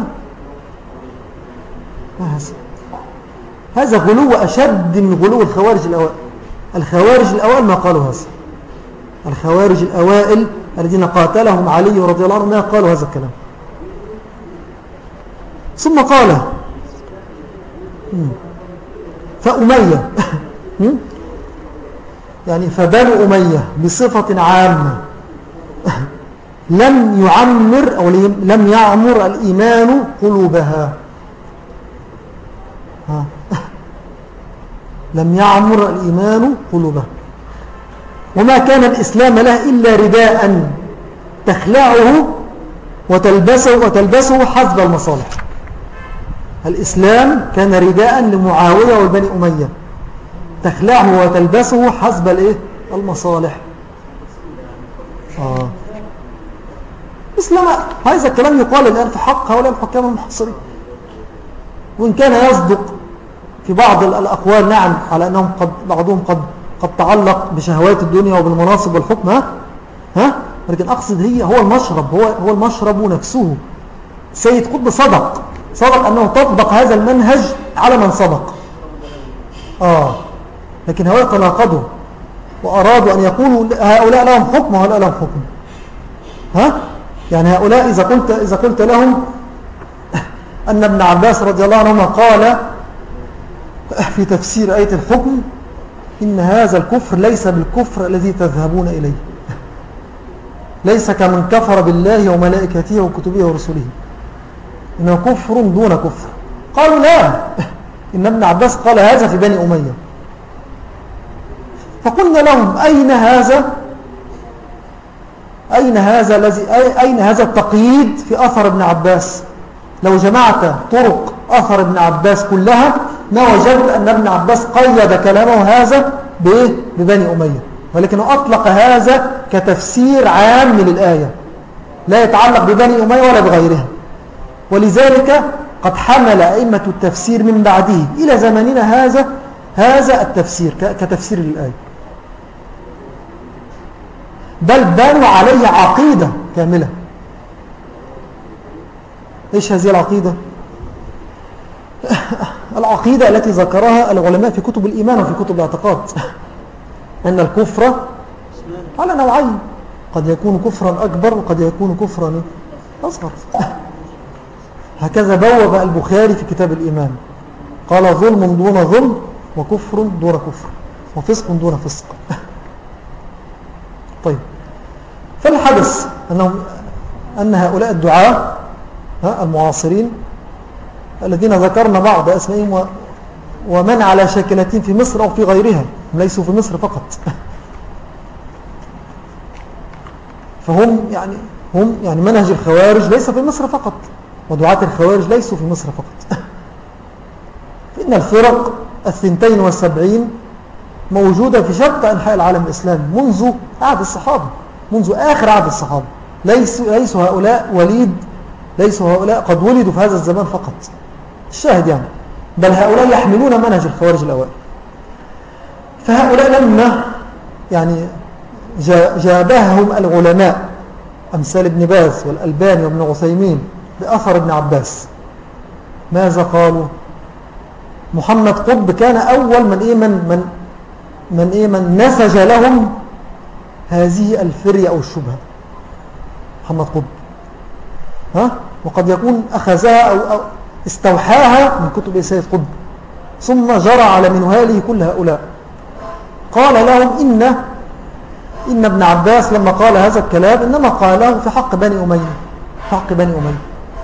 هذا غلو أشد من غلو الخوارج الأوائل. الخوارج الأوائل ما قالوا هذا، الخوارج الأوائل الذين قاتلهم علي رضي الله عنه ما قالوا هذا الكلام. ثم قال: فأمية يعني فبنو أمية بصفة عامة لم يعمر أو لم يعمر الإيمان قلوبها. ها. لم يعمر الإيمان قلوبها، وما كان الإسلام له إلا رداء تخلعه وتلبسه, وتلبسه حسب المصالح. الإسلام كان رداء لمعاوية والبني أمية تخلعه وتلبسه حسب الإيه؟ المصالح. آه. إسلام هذا الكلام يقال الآن في حق هؤلاء الحكام المحصرين، وإن كان يصدق في بعض الأقوال نعم على أنهم قد بعضهم قد قد تعلق بشهوات الدنيا وبالمناصب والحكم، ها ها لكن أقصد هي هو المشرب، هو هو المشرب نفسه. سيد قطب صدق صدق أنه تطبق هذا المنهج على من صدق، آه لكن هؤلاء تناقضوا وأرادوا أن يقولوا هؤلاء لهم حكم وهؤلاء لهم حكم. ها يعني هؤلاء إذا قلت إذا قلت لهم أن ابن عباس رضي الله عنهما قال في تفسير آية الحكم إن هذا الكفر ليس بالكفر الذي تذهبون إليه، ليس كمن كفر بالله وملائكته وكتبه ورسله، إنه كفر دون كفر. قالوا لا، إن ابن عباس قال هذا في بني أمية. فقلنا لهم أين هذا أين هذا الذي أين هذا التقييد في أثر ابن عباس؟ لو جمعت طرق أثر ابن عباس كلها ما وجدت أن ابن عباس قيد كلامه هذا ببني أمية، ولكنه أطلق هذا كتفسير عام للآية لا يتعلق ببني أمية ولا بغيرها. ولذلك قد حمل أئمة التفسير من بعده إلى زماننا هذا هذا التفسير كتفسير للآية، بل بنوا عليه عقيدة كاملة. إيش هذه العقيدة؟ العقيدة التي ذكرها العلماء في كتب الإيمان وفي كتب الاعتقاد، أن الكفر على نوعين، قد يكون كفرا أكبر وقد يكون كفرا أصغر. هكذا بوب البخاري في كتاب الإيمان، قال ظلم دون ظلم وكفر دون كفر وفسق دون فسق. طيب، فالحدث أنهم أن هؤلاء الدعاة المعاصرين الذين ذكرنا بعض أسمائهم ومن على شاكلتهم في مصر أو في غيرها، ليسوا في مصر فقط، فهم يعني هم يعني منهج الخوارج ليس في مصر فقط، ودعاة الخوارج ليسوا في مصر فقط. فإن الفرق الثنتين والسبعين موجودة في شتى أنحاء العالم الإسلامي منذ عهد الصحابة، منذ آخر عهد الصحابة. ليسوا ليسوا هؤلاء وليد ليسوا هؤلاء قد ولدوا في هذا الزمان فقط، الشاهد يعني، بل هؤلاء يحملون منهج الخوارج الأوائل. فهؤلاء لما يعني جابههم العلماء أمثال ابن باز والألباني وابن عثيمين بأثر ابن عباس، ماذا قالوا؟ محمد قطب كان أول من إيه من من من إيه من نسج لهم هذه الفرية أو الشبهة، محمد قطب، ها؟ وقد يكون أخذها أو, أو استوحاها من كتب سيد قطب، ثم جرى على منواله كل هؤلاء. قال لهم إن إن ابن عباس لما قال هذا الكلام إنما قاله في حق بني أمية، في حق بني أمية،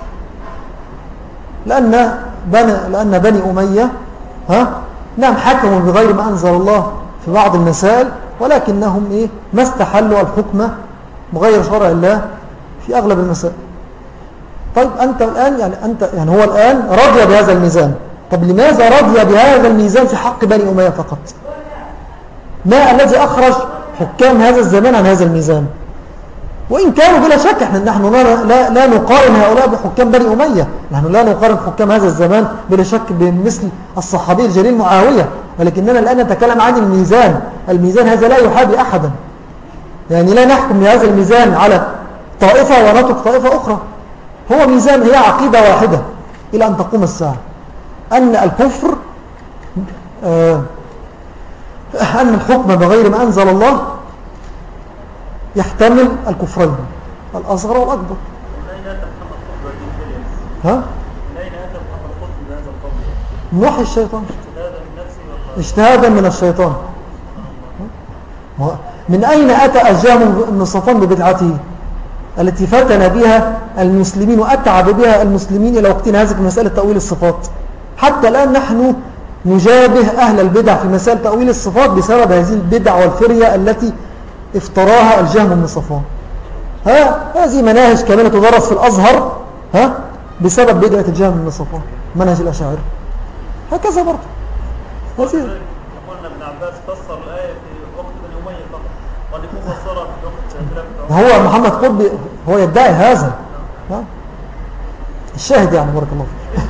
لأن بني, لأن بني أمية ها نعم حكموا بغير ما أنزل الله في بعض المسائل، ولكنهم إيه ما استحلوا الحكم بغير شرع الله في أغلب المسائل. طيب أنت الآن يعني أنت يعني هو الآن رضي بهذا الميزان، طب لماذا رضي بهذا الميزان في حق بني أمية فقط؟ ما الذي أخرج حكام هذا الزمان عن هذا الميزان؟ وإن كانوا بلا شك احنا نحن لا, لا, لا نقارن هؤلاء بحكام بني أمية، نحن لا نقارن حكام هذا الزمان بلا شك بمثل الصحابي الجليل معاوية، ولكننا الآن نتكلم عن الميزان. الميزان هذا لا يحابي أحدا، يعني لا نحكم بهذا الميزان على طائفة ونترك طائفة أخرى. هو ميزان، هي عقيدة واحدة إلى أن تقوم الساعة، أن الكفر آه أن الحكم بغير ما أنزل الله يحتمل الكفرين الأصغر والأكبر. ها؟ من وحي الشيطان، اجتهادا من الشيطان. من أين أتى الجهم بن صفوان ببدعته التي فتن بها المسلمين وأتعب بها المسلمين إلى وقتنا هذا في مسألة تأويل الصفات؟ حتى الآن نحن نجابه أهل البدع في مسألة تأويل الصفات بسبب هذه البدع والفرية التي افتراها الجهم بن صفوان. ها هذه مناهج كاملة تدرس في الأزهر ها بسبب بدعة الجهم بن صفوان، منهج الأشاعرة. هكذا برضه قلنا ابن عباس فسر الآية في وقت بني أمية فقط، وأن يكون فسرها في وقت خلافة هو محمد قطب هو يدعي هذا. ها الشاهد يعني بارك الله فيك.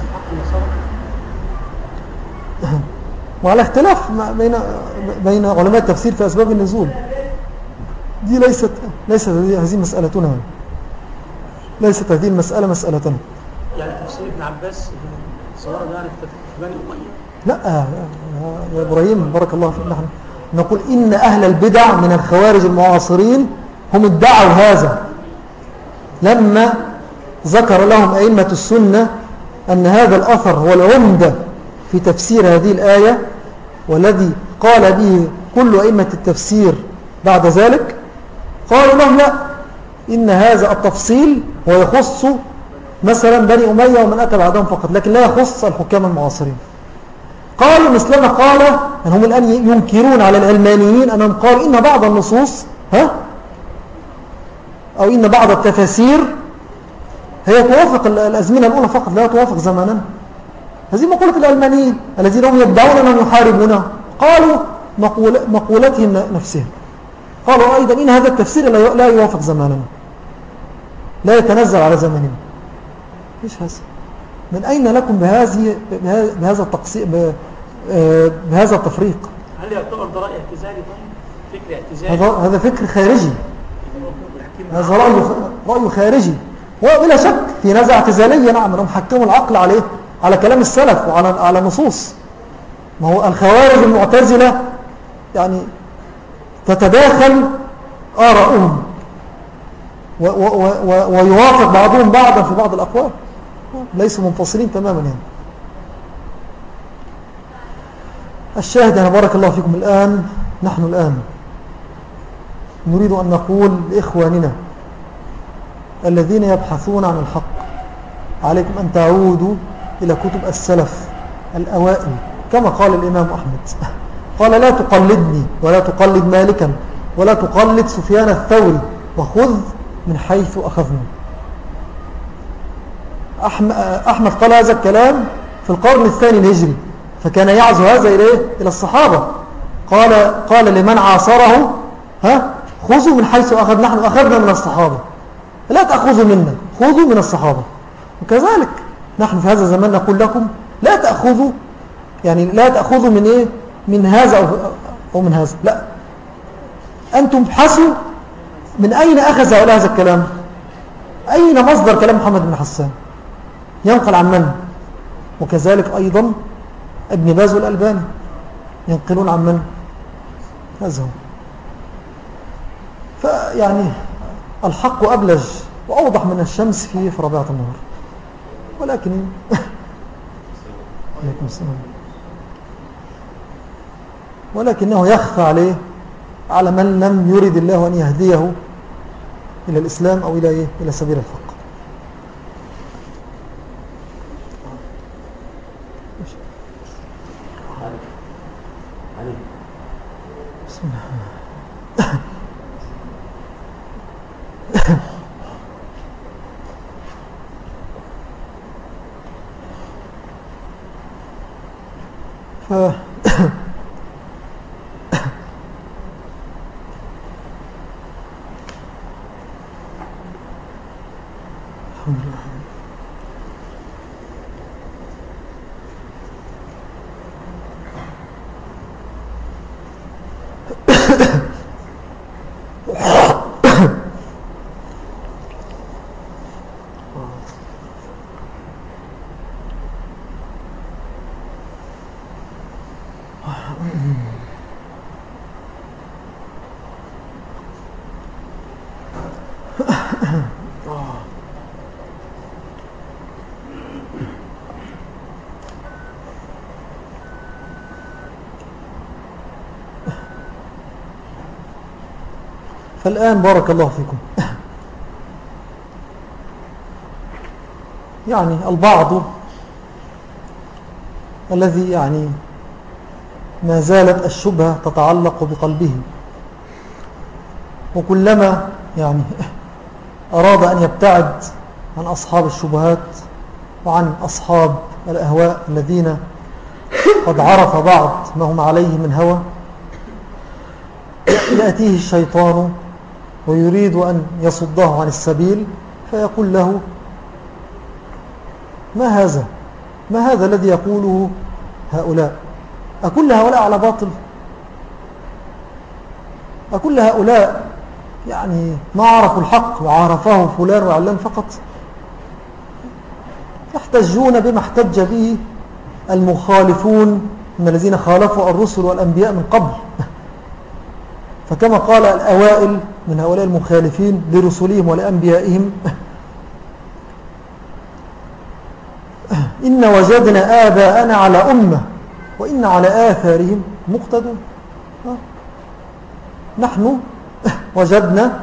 وعلى اختلاف بين بين علماء التفسير في أسباب النزول، دي ليست ليست هذه مسألتنا، ليست هذه المسألة مسألتنا. يعني تفسير ابن عباس صور يعني في بني أمية؟ لا يا إبراهيم بارك الله فيك، نحن نقول إن أهل البدع من الخوارج المعاصرين هم ادعوا هذا لما ذكر لهم أئمة السنة أن هذا الأثر هو العمدة في تفسير هذه الآية والذي قال به كل أئمة التفسير بعد ذلك. قالوا لهم لا، إن هذا التفصيل هو يخص مثلا بني أمية ومن أتى بعدهم فقط، لكن لا يخص الحكام المعاصرين. قالوا مثلما قال يعني هم الآن ينكرون على العلمانيين أنهم قالوا إن بعض النصوص ها أو إن بعض التفاسير هي توافق الأزمنة الأولى فقط لا توافق زماننا. هذه مقولة العلمانيين الذين هم يدعون أنهم يحاربونه. قالوا مقول مقولتهم نفسهم، قالوا أيضا إن هذا التفسير لا يوافق زماننا، لا يتنزل على زماننا. إيش هذا؟ من أين لكم بهذه بهذا التقسيم بهذا التفريق؟ هل يعتبر ده رأي اعتزالي؟ طيب فكر اعتزالي، هذا هذا فكر خارجي، هذا رأي رأي خارجي وبلا شك في نزعة اعتزالية. نعم هم حكموا العقل عليه على كلام السلف وعلى على نصوص. ما هو الخوارج المعتزلة يعني تتداخل آراؤهم ويوافق بعضهم بعضا في بعض الأقوال، ليسوا منفصلين تماما يعني. الشاهد أنا بارك الله فيكم، الآن نحن الآن نريد أن نقول لإخواننا الذين يبحثون عن الحق عليكم أن تعودوا إلى كتب السلف الأوائل كما قال الإمام أحمد، قال لا تقلدني ولا تقلد مالكا ولا تقلد سفيان الثوري وخذ من حيث أخذنا. أحمد قال هذا الكلام في القرن الثاني الهجري، فكان يعزو هذا إليه إلى الصحابة. قال قال لمن عاصره ها خذوا من حيث أخذ، نحن أخذنا من الصحابة، لا تأخذوا منا، خذوا من الصحابة. وكذلك نحن في هذا الزمان نقول لكم لا تأخذوا، يعني لا تأخذوا من إيه، من هذا أو, أو من هذا، لا، أنتم ابحثوا من أين أخذ هؤلاء هذا الكلام، أين مصدر كلام محمد بن حسان، ينقل عن من؟ وكذلك أيضا ابن باز والألباني ينقلون عن من؟ هذا هو. فيعني الحق أبلج وأوضح من الشمس في في ربيعة النهار، ولكن عليكم السلام، ولكنه يخفى عليه على من لم يرد الله أن يهديه إلى الإسلام أو إلى إيه؟ إلى سبيل الحق. بسم الله. ف فالآن بارك الله فيكم يعني البعض الذي يعني ما زالت الشبهة تتعلق بقلبه، وكلما يعني أراد أن يبتعد عن أصحاب الشبهات وعن أصحاب الأهواء الذين قد عرف بعض ما هم عليه من هوى، يأتيه الشيطان ويريد أن يصده عن السبيل، فيقول له ما هذا ما هذا الذي يقوله هؤلاء، أكل هؤلاء على باطل، أكل هؤلاء يعني ما عرفوا الحق وعرفه فلان وعلان فقط، يحتجون بما احتج به المخالفون من الذين خالفوا الرسل والأنبياء من قبل. فكما قال الأوائل من هؤلاء المخالفين لرسلهم ولأنبيائهم إن وجدنا آباءنا على أمة وإن على آثارهم مقتدون. نحن وجدنا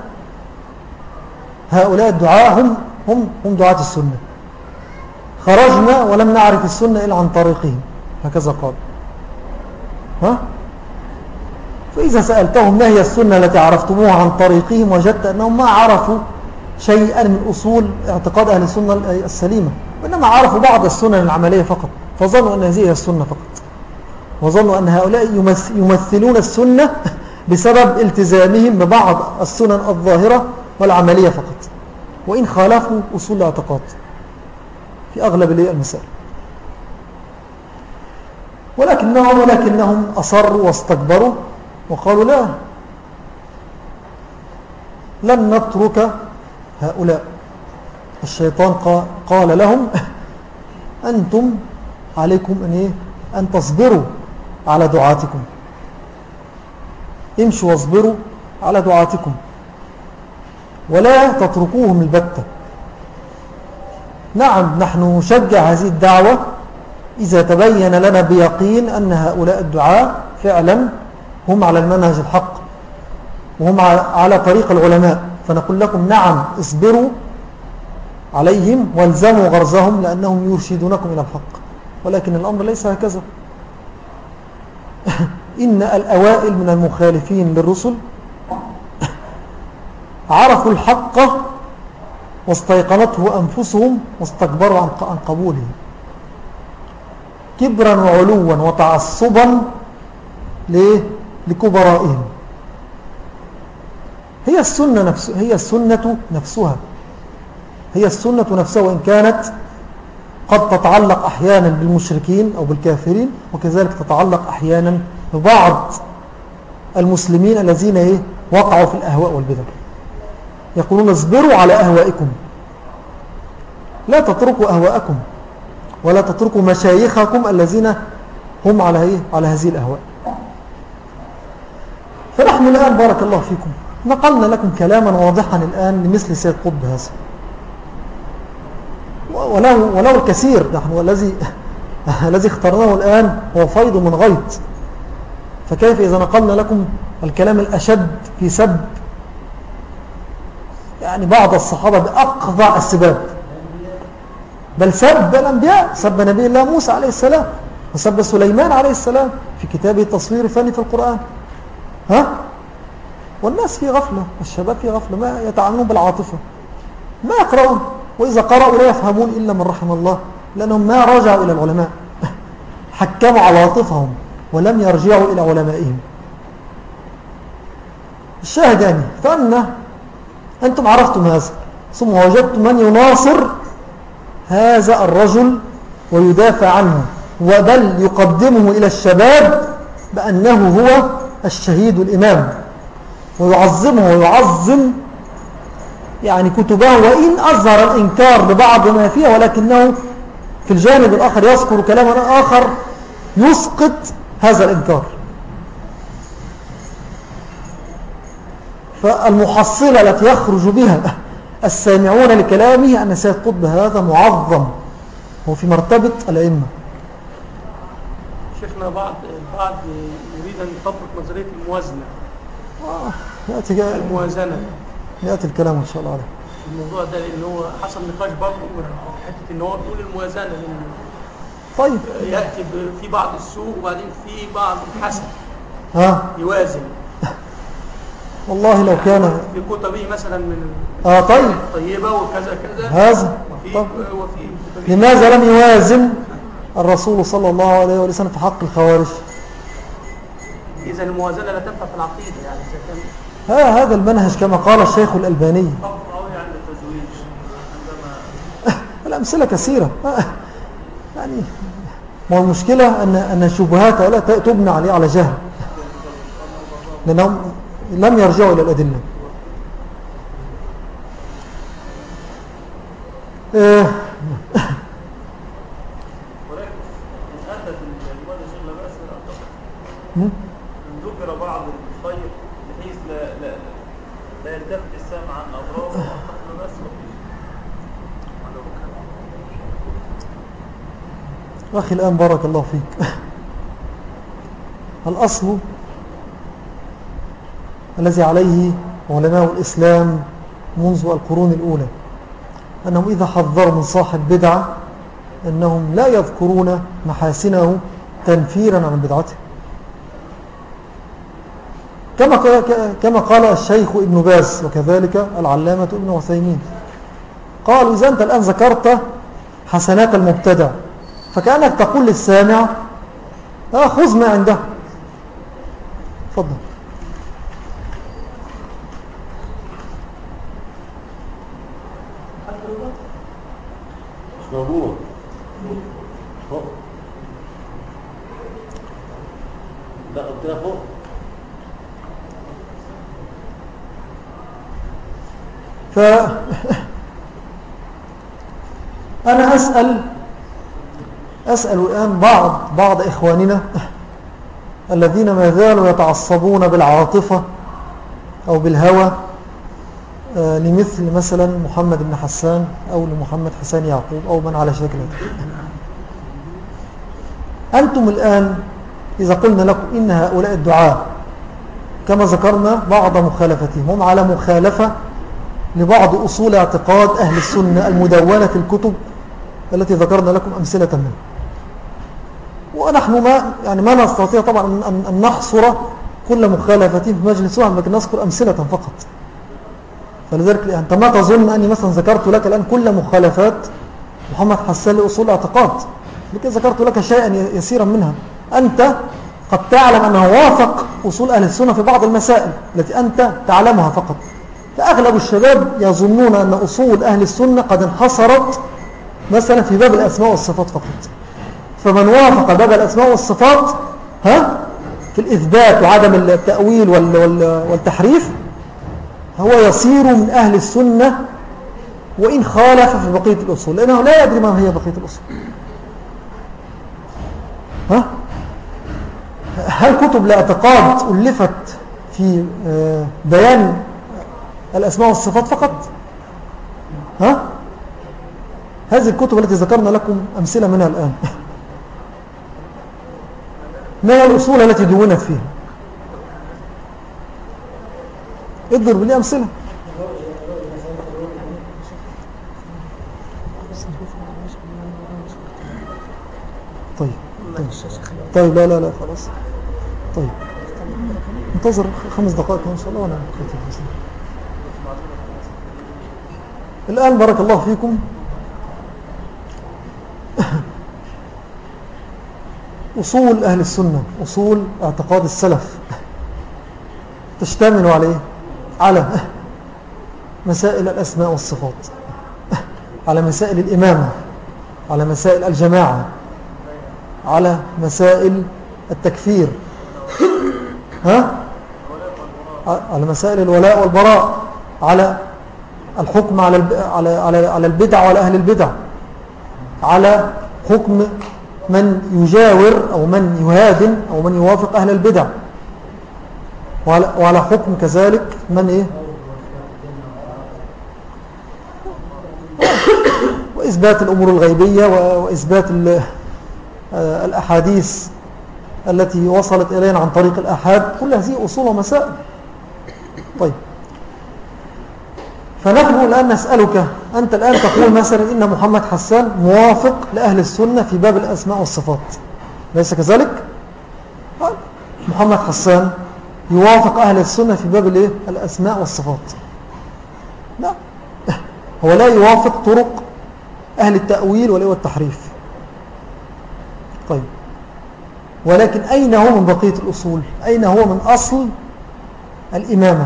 هؤلاء الدعاء هم, هم, هم دعاة السنة، خرجنا ولم نعرف السنة إلا عن طريقهم، هكذا قال. ها؟ فإذا سألتهم ما هي السنة التي عرفتموها عن طريقهم وجدت أنهم ما عرفوا شيئا من أصول اعتقاد أهل السنة السليمة، وإنما عرفوا بعض السنن العملية فقط، فظنوا أن هذه هي السنة فقط، وظنوا أن هؤلاء يمثلون السنة بسبب التزامهم ببعض السنن الظاهرة والعملية فقط، وإن خالفوا أصول الاعتقاد في أغلب المسائل. ولكنهم, ولكنهم أصروا واستكبروا وقالوا لا، لن نترك هؤلاء. الشيطان قال لهم أنتم عليكم أن, إيه؟ أن تصبروا على دعاتكم، امشوا واصبروا على دعاتكم ولا تتركوهم البتة. نعم نحن نشجع هذه الدعوة إذا تبين لنا بيقين أن هؤلاء الدعاء فعلا هم على المنهج الحق وهم على طريق العلماء، فنقول لكم نعم اصبروا عليهم والزموا غرزهم لأنهم يرشدونكم إلى الحق. ولكن الأمر ليس هكذا. إن الأوائل من المخالفين للرسل عرفوا الحق واستيقنته أنفسهم واستكبروا عن قبوله كبرا وعلوا وتعصبا لكبرائهم. هي السنة نفس هي السنة نفسها هي السنة نفسها وإن كانت قد تتعلق أحيانا بالمشركين أو بالكافرين، وكذلك تتعلق أحيانا ببعض المسلمين الذين إيه وقعوا في الأهواء والبدع. يقولون اصبروا على أهوائكم، لا تتركوا أهواءكم ولا تتركوا مشايخكم الذين هم على, إيه؟ على هذه الأهواء. فنحن الآن بارك الله فيكم نقلنا لكم كلاما واضحا الآن لمثل سيد قطب هذا، ولو, ولو الكثير. نحن والذي الذي اخترناه الآن هو فيض من غيط، فكيف إذا نقلنا لكم الكلام الأشد في سب يعني بعض الصحابة بأقضع السباب، بل سب الأنبياء، سب نبي الله موسى عليه السلام وسب سليمان عليه السلام في كتابه تصوير فني في القرآن. ها؟ والناس في غفلة، الشباب في غفلة، ما يتعاملون بالعاطفة، ما يقرؤون، وإذا قرأوا لا يفهمون إلا من رحم الله، لأنهم ما رجعوا إلى العلماء، حكموا عواطفهم ولم يرجعوا إلى علمائهم. الشاهد يعني فأن أنتم عرفتم هذا، ثم وجدتم من يناصر هذا الرجل ويدافع عنه، وبل يقدمه إلى الشباب بأنه هو الشهيد الإمام، ويعظمه ويعظم يعني كتبه، وإن أظهر الإنكار ببعض ما فيها، ولكنه في الجانب الآخر يذكر كلاما آخر يسقط هذا الإنكار. فالمحصلة التي يخرج بها السامعون لكلامه أن سيد قطب هذا معظم، هو في مرتبة الأئمة. شيخنا بعض البعض يريد أن يطبق نظرية الموازنة. آه يأتي الموازنة يأتي الكلام إن شاء الله عليه الموضوع ده، لأنه هو حصل نقاش برضه حتة إن هو بيقول الموازنة، طيب يأتي في بعض السوق وبعدين في بعض الحسن ها يوازن. والله لو كان في كتبه مثلا من اه طيب طيبة وكذا كذا هذا وفي طيب. وفي لماذا لم يوازن الرسول صلى الله عليه وسلم في حق الخوارج؟ إذا الموازنة لا تنفع في العقيدة يعني كان ها هذا المنهج كما قال الشيخ الألباني. الأمثلة كثيرة يعني، ما المشكلة أن أن الشبهات لا تبنى عليه على جهل، لأنهم لم يرجعوا إلى الأدلة. ذكر بعض الخير بحيث لا لا لا يلتفت السامع عن أضراره بس. أخي الآن بارك الله فيك، الأصل الذي عليه علماء الإسلام منذ القرون الأولى أنهم إذا حذروا من صاحب بدعة أنهم لا يذكرون محاسنه تنفيرا عن بدعته، كما كما قال الشيخ ابن باز وكذلك العلامة ابن عثيمين، قالوا إذا أنت الآن ذكرت حسنات المبتدع فكأنك تقول للسامع آه خذ ما عنده. تفضل. مش موجود فوق. لا قلت لها فوق. ف أنا أسأل أسأل الآن بعض بعض إخواننا الذين ما زالوا يتعصبون بالعاطفة أو بالهوى لمثل مثلا محمد بن حسان أو لمحمد حسان يعقوب أو من على شكل. أنتم الآن إذا قلنا لكم إن هؤلاء الدعاة كما ذكرنا بعض مخالفتهم هم على مخالفة لبعض أصول اعتقاد أهل السنة المدونة في الكتب التي ذكرنا لكم أمثلة منها، ونحن ما يعني ما نستطيع طبعا أن, أن نحصر كل مخالفتهم في مجلس واحد، لكن نذكر أمثلة فقط. فلذلك أنت ما تظن أني مثلا ذكرت لك الآن كل مخالفات محمد حسان لأصول اعتقاد، لكن ذكرت لك شيئا يسيرا منها. أنت قد تعلم أنه وافق أصول أهل السنة في بعض المسائل التي أنت تعلمها فقط. فأغلب الشباب يظنون أن أصول أهل السنة قد انحصرت مثلا في باب الأسماء والصفات فقط. فمن وافق باب الأسماء والصفات ها في الإثبات وعدم التأويل والتحريف هو يصير من أهل السنة وإن خالف في بقية الأصول، لأنه لا يدري ما هي بقية الأصول. ها؟ هل كتب الاعتقاد ألفت في بيان الأسماء والصفات فقط؟ ها؟ هذه الكتب التي ذكرنا لكم أمثلة منها الآن ما هي الأصول التي دونت فيها؟ اضرب لي أمثلة. طيب طيب, طيب لا لا لا خلاص. طيب انتظر خمس دقائق إن شاء الله وأنا كاتب. الآن بارك الله فيكم أصول أهل السنة، أصول اعتقاد السلف تشتمل عليه على مسائل الأسماء والصفات، على مسائل الإمامة، على مسائل الجماعة، على مسائل التكفير، ها؟ على مسائل الولاء والبراء، على الحكم على على على على البدع وعلى أهل البدع، على حكم من يجاور أو من يهادن أو من يوافق أهل البدع، وعلى, وعلى حكم كذلك من إيه وإثبات الأمور الغيبية وإثبات الأحاديث التي وصلت إلينا عن طريق الأحاد. كل هذه أصول ومسائل. طيب فنحن الآن نسألك، أنت الآن تقول مثلا إن محمد حسان موافق لأهل السنة في باب الأسماء والصفات، ليس كذلك؟ محمد حسان يوافق أهل السنة في باب الإيه؟ الأسماء والصفات. لا، هو لا يوافق طرق أهل التأويل والتحريف. طيب ولكن أين هو من بقية الأصول؟ أين هو من أصل الإمامة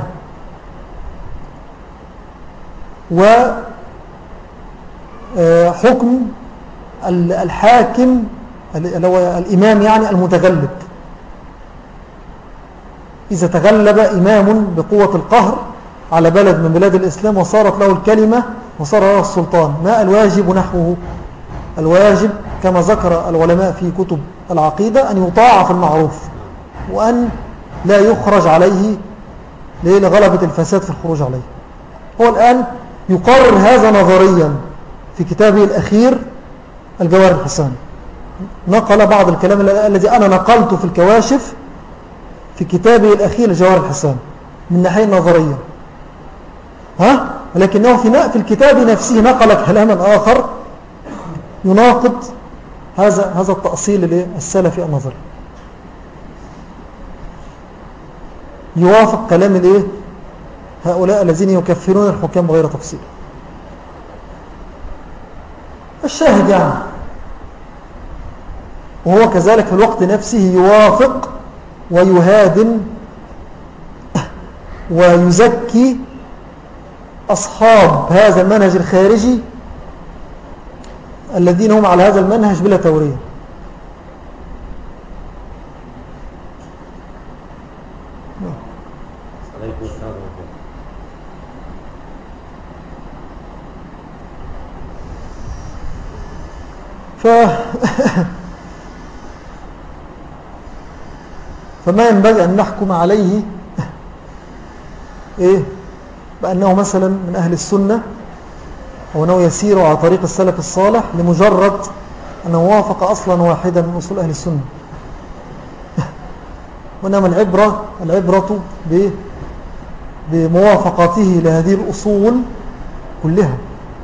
وحكم الحاكم اللي هو الإمام يعني المتغلب؟ إذا تغلب إمام بقوة القهر على بلد من بلاد الإسلام وصارت له الكلمة وصار له السلطان، ما الواجب نحوه؟ الواجب كما ذكر العلماء في كتب العقيدة أن يطاع في المعروف وأن لا يخرج عليه لغلبة الفساد في الخروج عليه. هو الآن يقرر هذا نظريا في كتابه الأخير الجواهر الحسان، نقل بعض الكلام الذي أنا نقلته في الكواشف في كتابه الأخير الجواهر الحسان من ناحية نظرية، ها؟ ولكنه في في الكتاب نفسه نقل كلاما آخر يناقض هذا هذا التأصيل السلفي النظري. يوافق كلام الايه هؤلاء الذين يكفرون الحكام بغير تفصيل. الشاهد يعني، وهو كذلك في الوقت نفسه يوافق ويهادن ويزكي أصحاب هذا المنهج الخارجي الذين هم على هذا المنهج بلا تورية. ف... فما ينبغي أن نحكم عليه إيه؟ بأنه مثلا من أهل السنة أو أنه يسير على طريق السلف الصالح لمجرد أنه وافق أصلا واحدا من أصول أهل السنة. وإنما العبرة العبرة بموافقته لهذه الأصول كلها.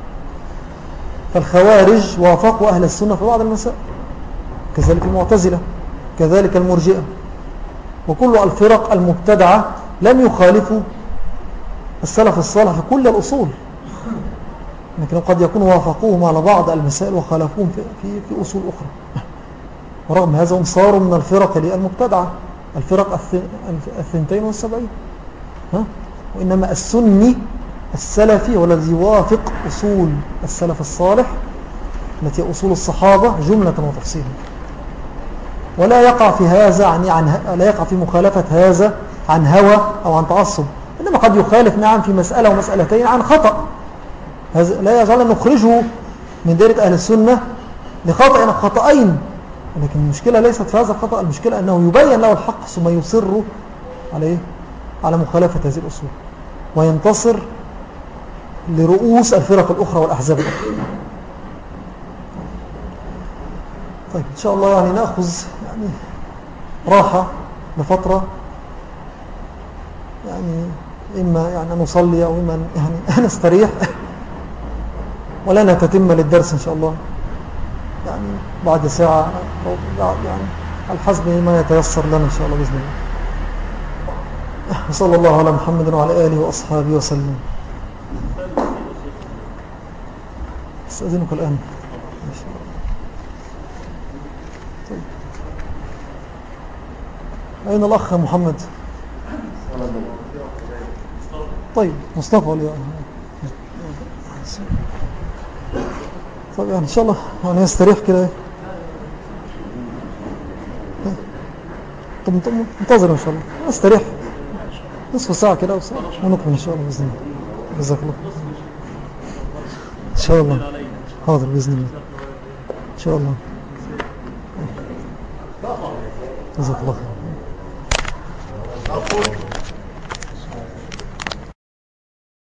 فالخوارج وافقوا أهل السنة في بعض المسائل، كذلك المعتزلة، كذلك المرجئة، وكل الفرق المبتدعة لم يخالفوا السلف الصالح في كل الأصول، لكن قد يكون وافقوهم على بعض المسائل وخالفوهم في, في, في أصول أخرى. ورغم هذا هم صاروا من الفرق المبتدعة، الفرق الثنتين والسبعين. ها؟ وإنما السني السلفي هو الذي يوافق أصول السلف الصالح التي أصول الصحابة جملة وتفصيلا، ولا يقع في هذا عن, عن لا يقع في مخالفة هذا عن هوى أو عن تعصب، إنما قد يخالف نعم في مسألة ومسألتين عن خطأ، هذا لا يجعل أن نخرجه من دائرة أهل السنة لخطأ خطأين، لكن المشكلة ليست في هذا الخطأ، المشكلة أنه يبين له الحق ثم يصر عليه على مخالفة هذه الأصول وينتصر لرؤوس الفرق الأخرى والأحزاب الأخرى. طيب إن شاء الله يعني نأخذ يعني راحة لفترة، يعني إما يعني نصلي أو إما يعني نستريح، ولنا تتم للدرس إن شاء الله يعني بعد ساعة أو بعد يعني على حسب ما يتيسر لنا إن شاء الله بإذن الله. وصلى الله على محمد وعلى آله وأصحابه وسلم. أستأذنك الآن. طيب. أين الأخ محمد؟ طيب مصطفى ولا طيب يعني إن شاء الله يعني يستريح كده. طب انتظر إن شاء الله استريح نصف ساعة كده ونكمل إن شاء الله بإذن الله. جزاك الله إن شاء الله. حاضر بإذن الله إن شاء الله. جزاك الله خير.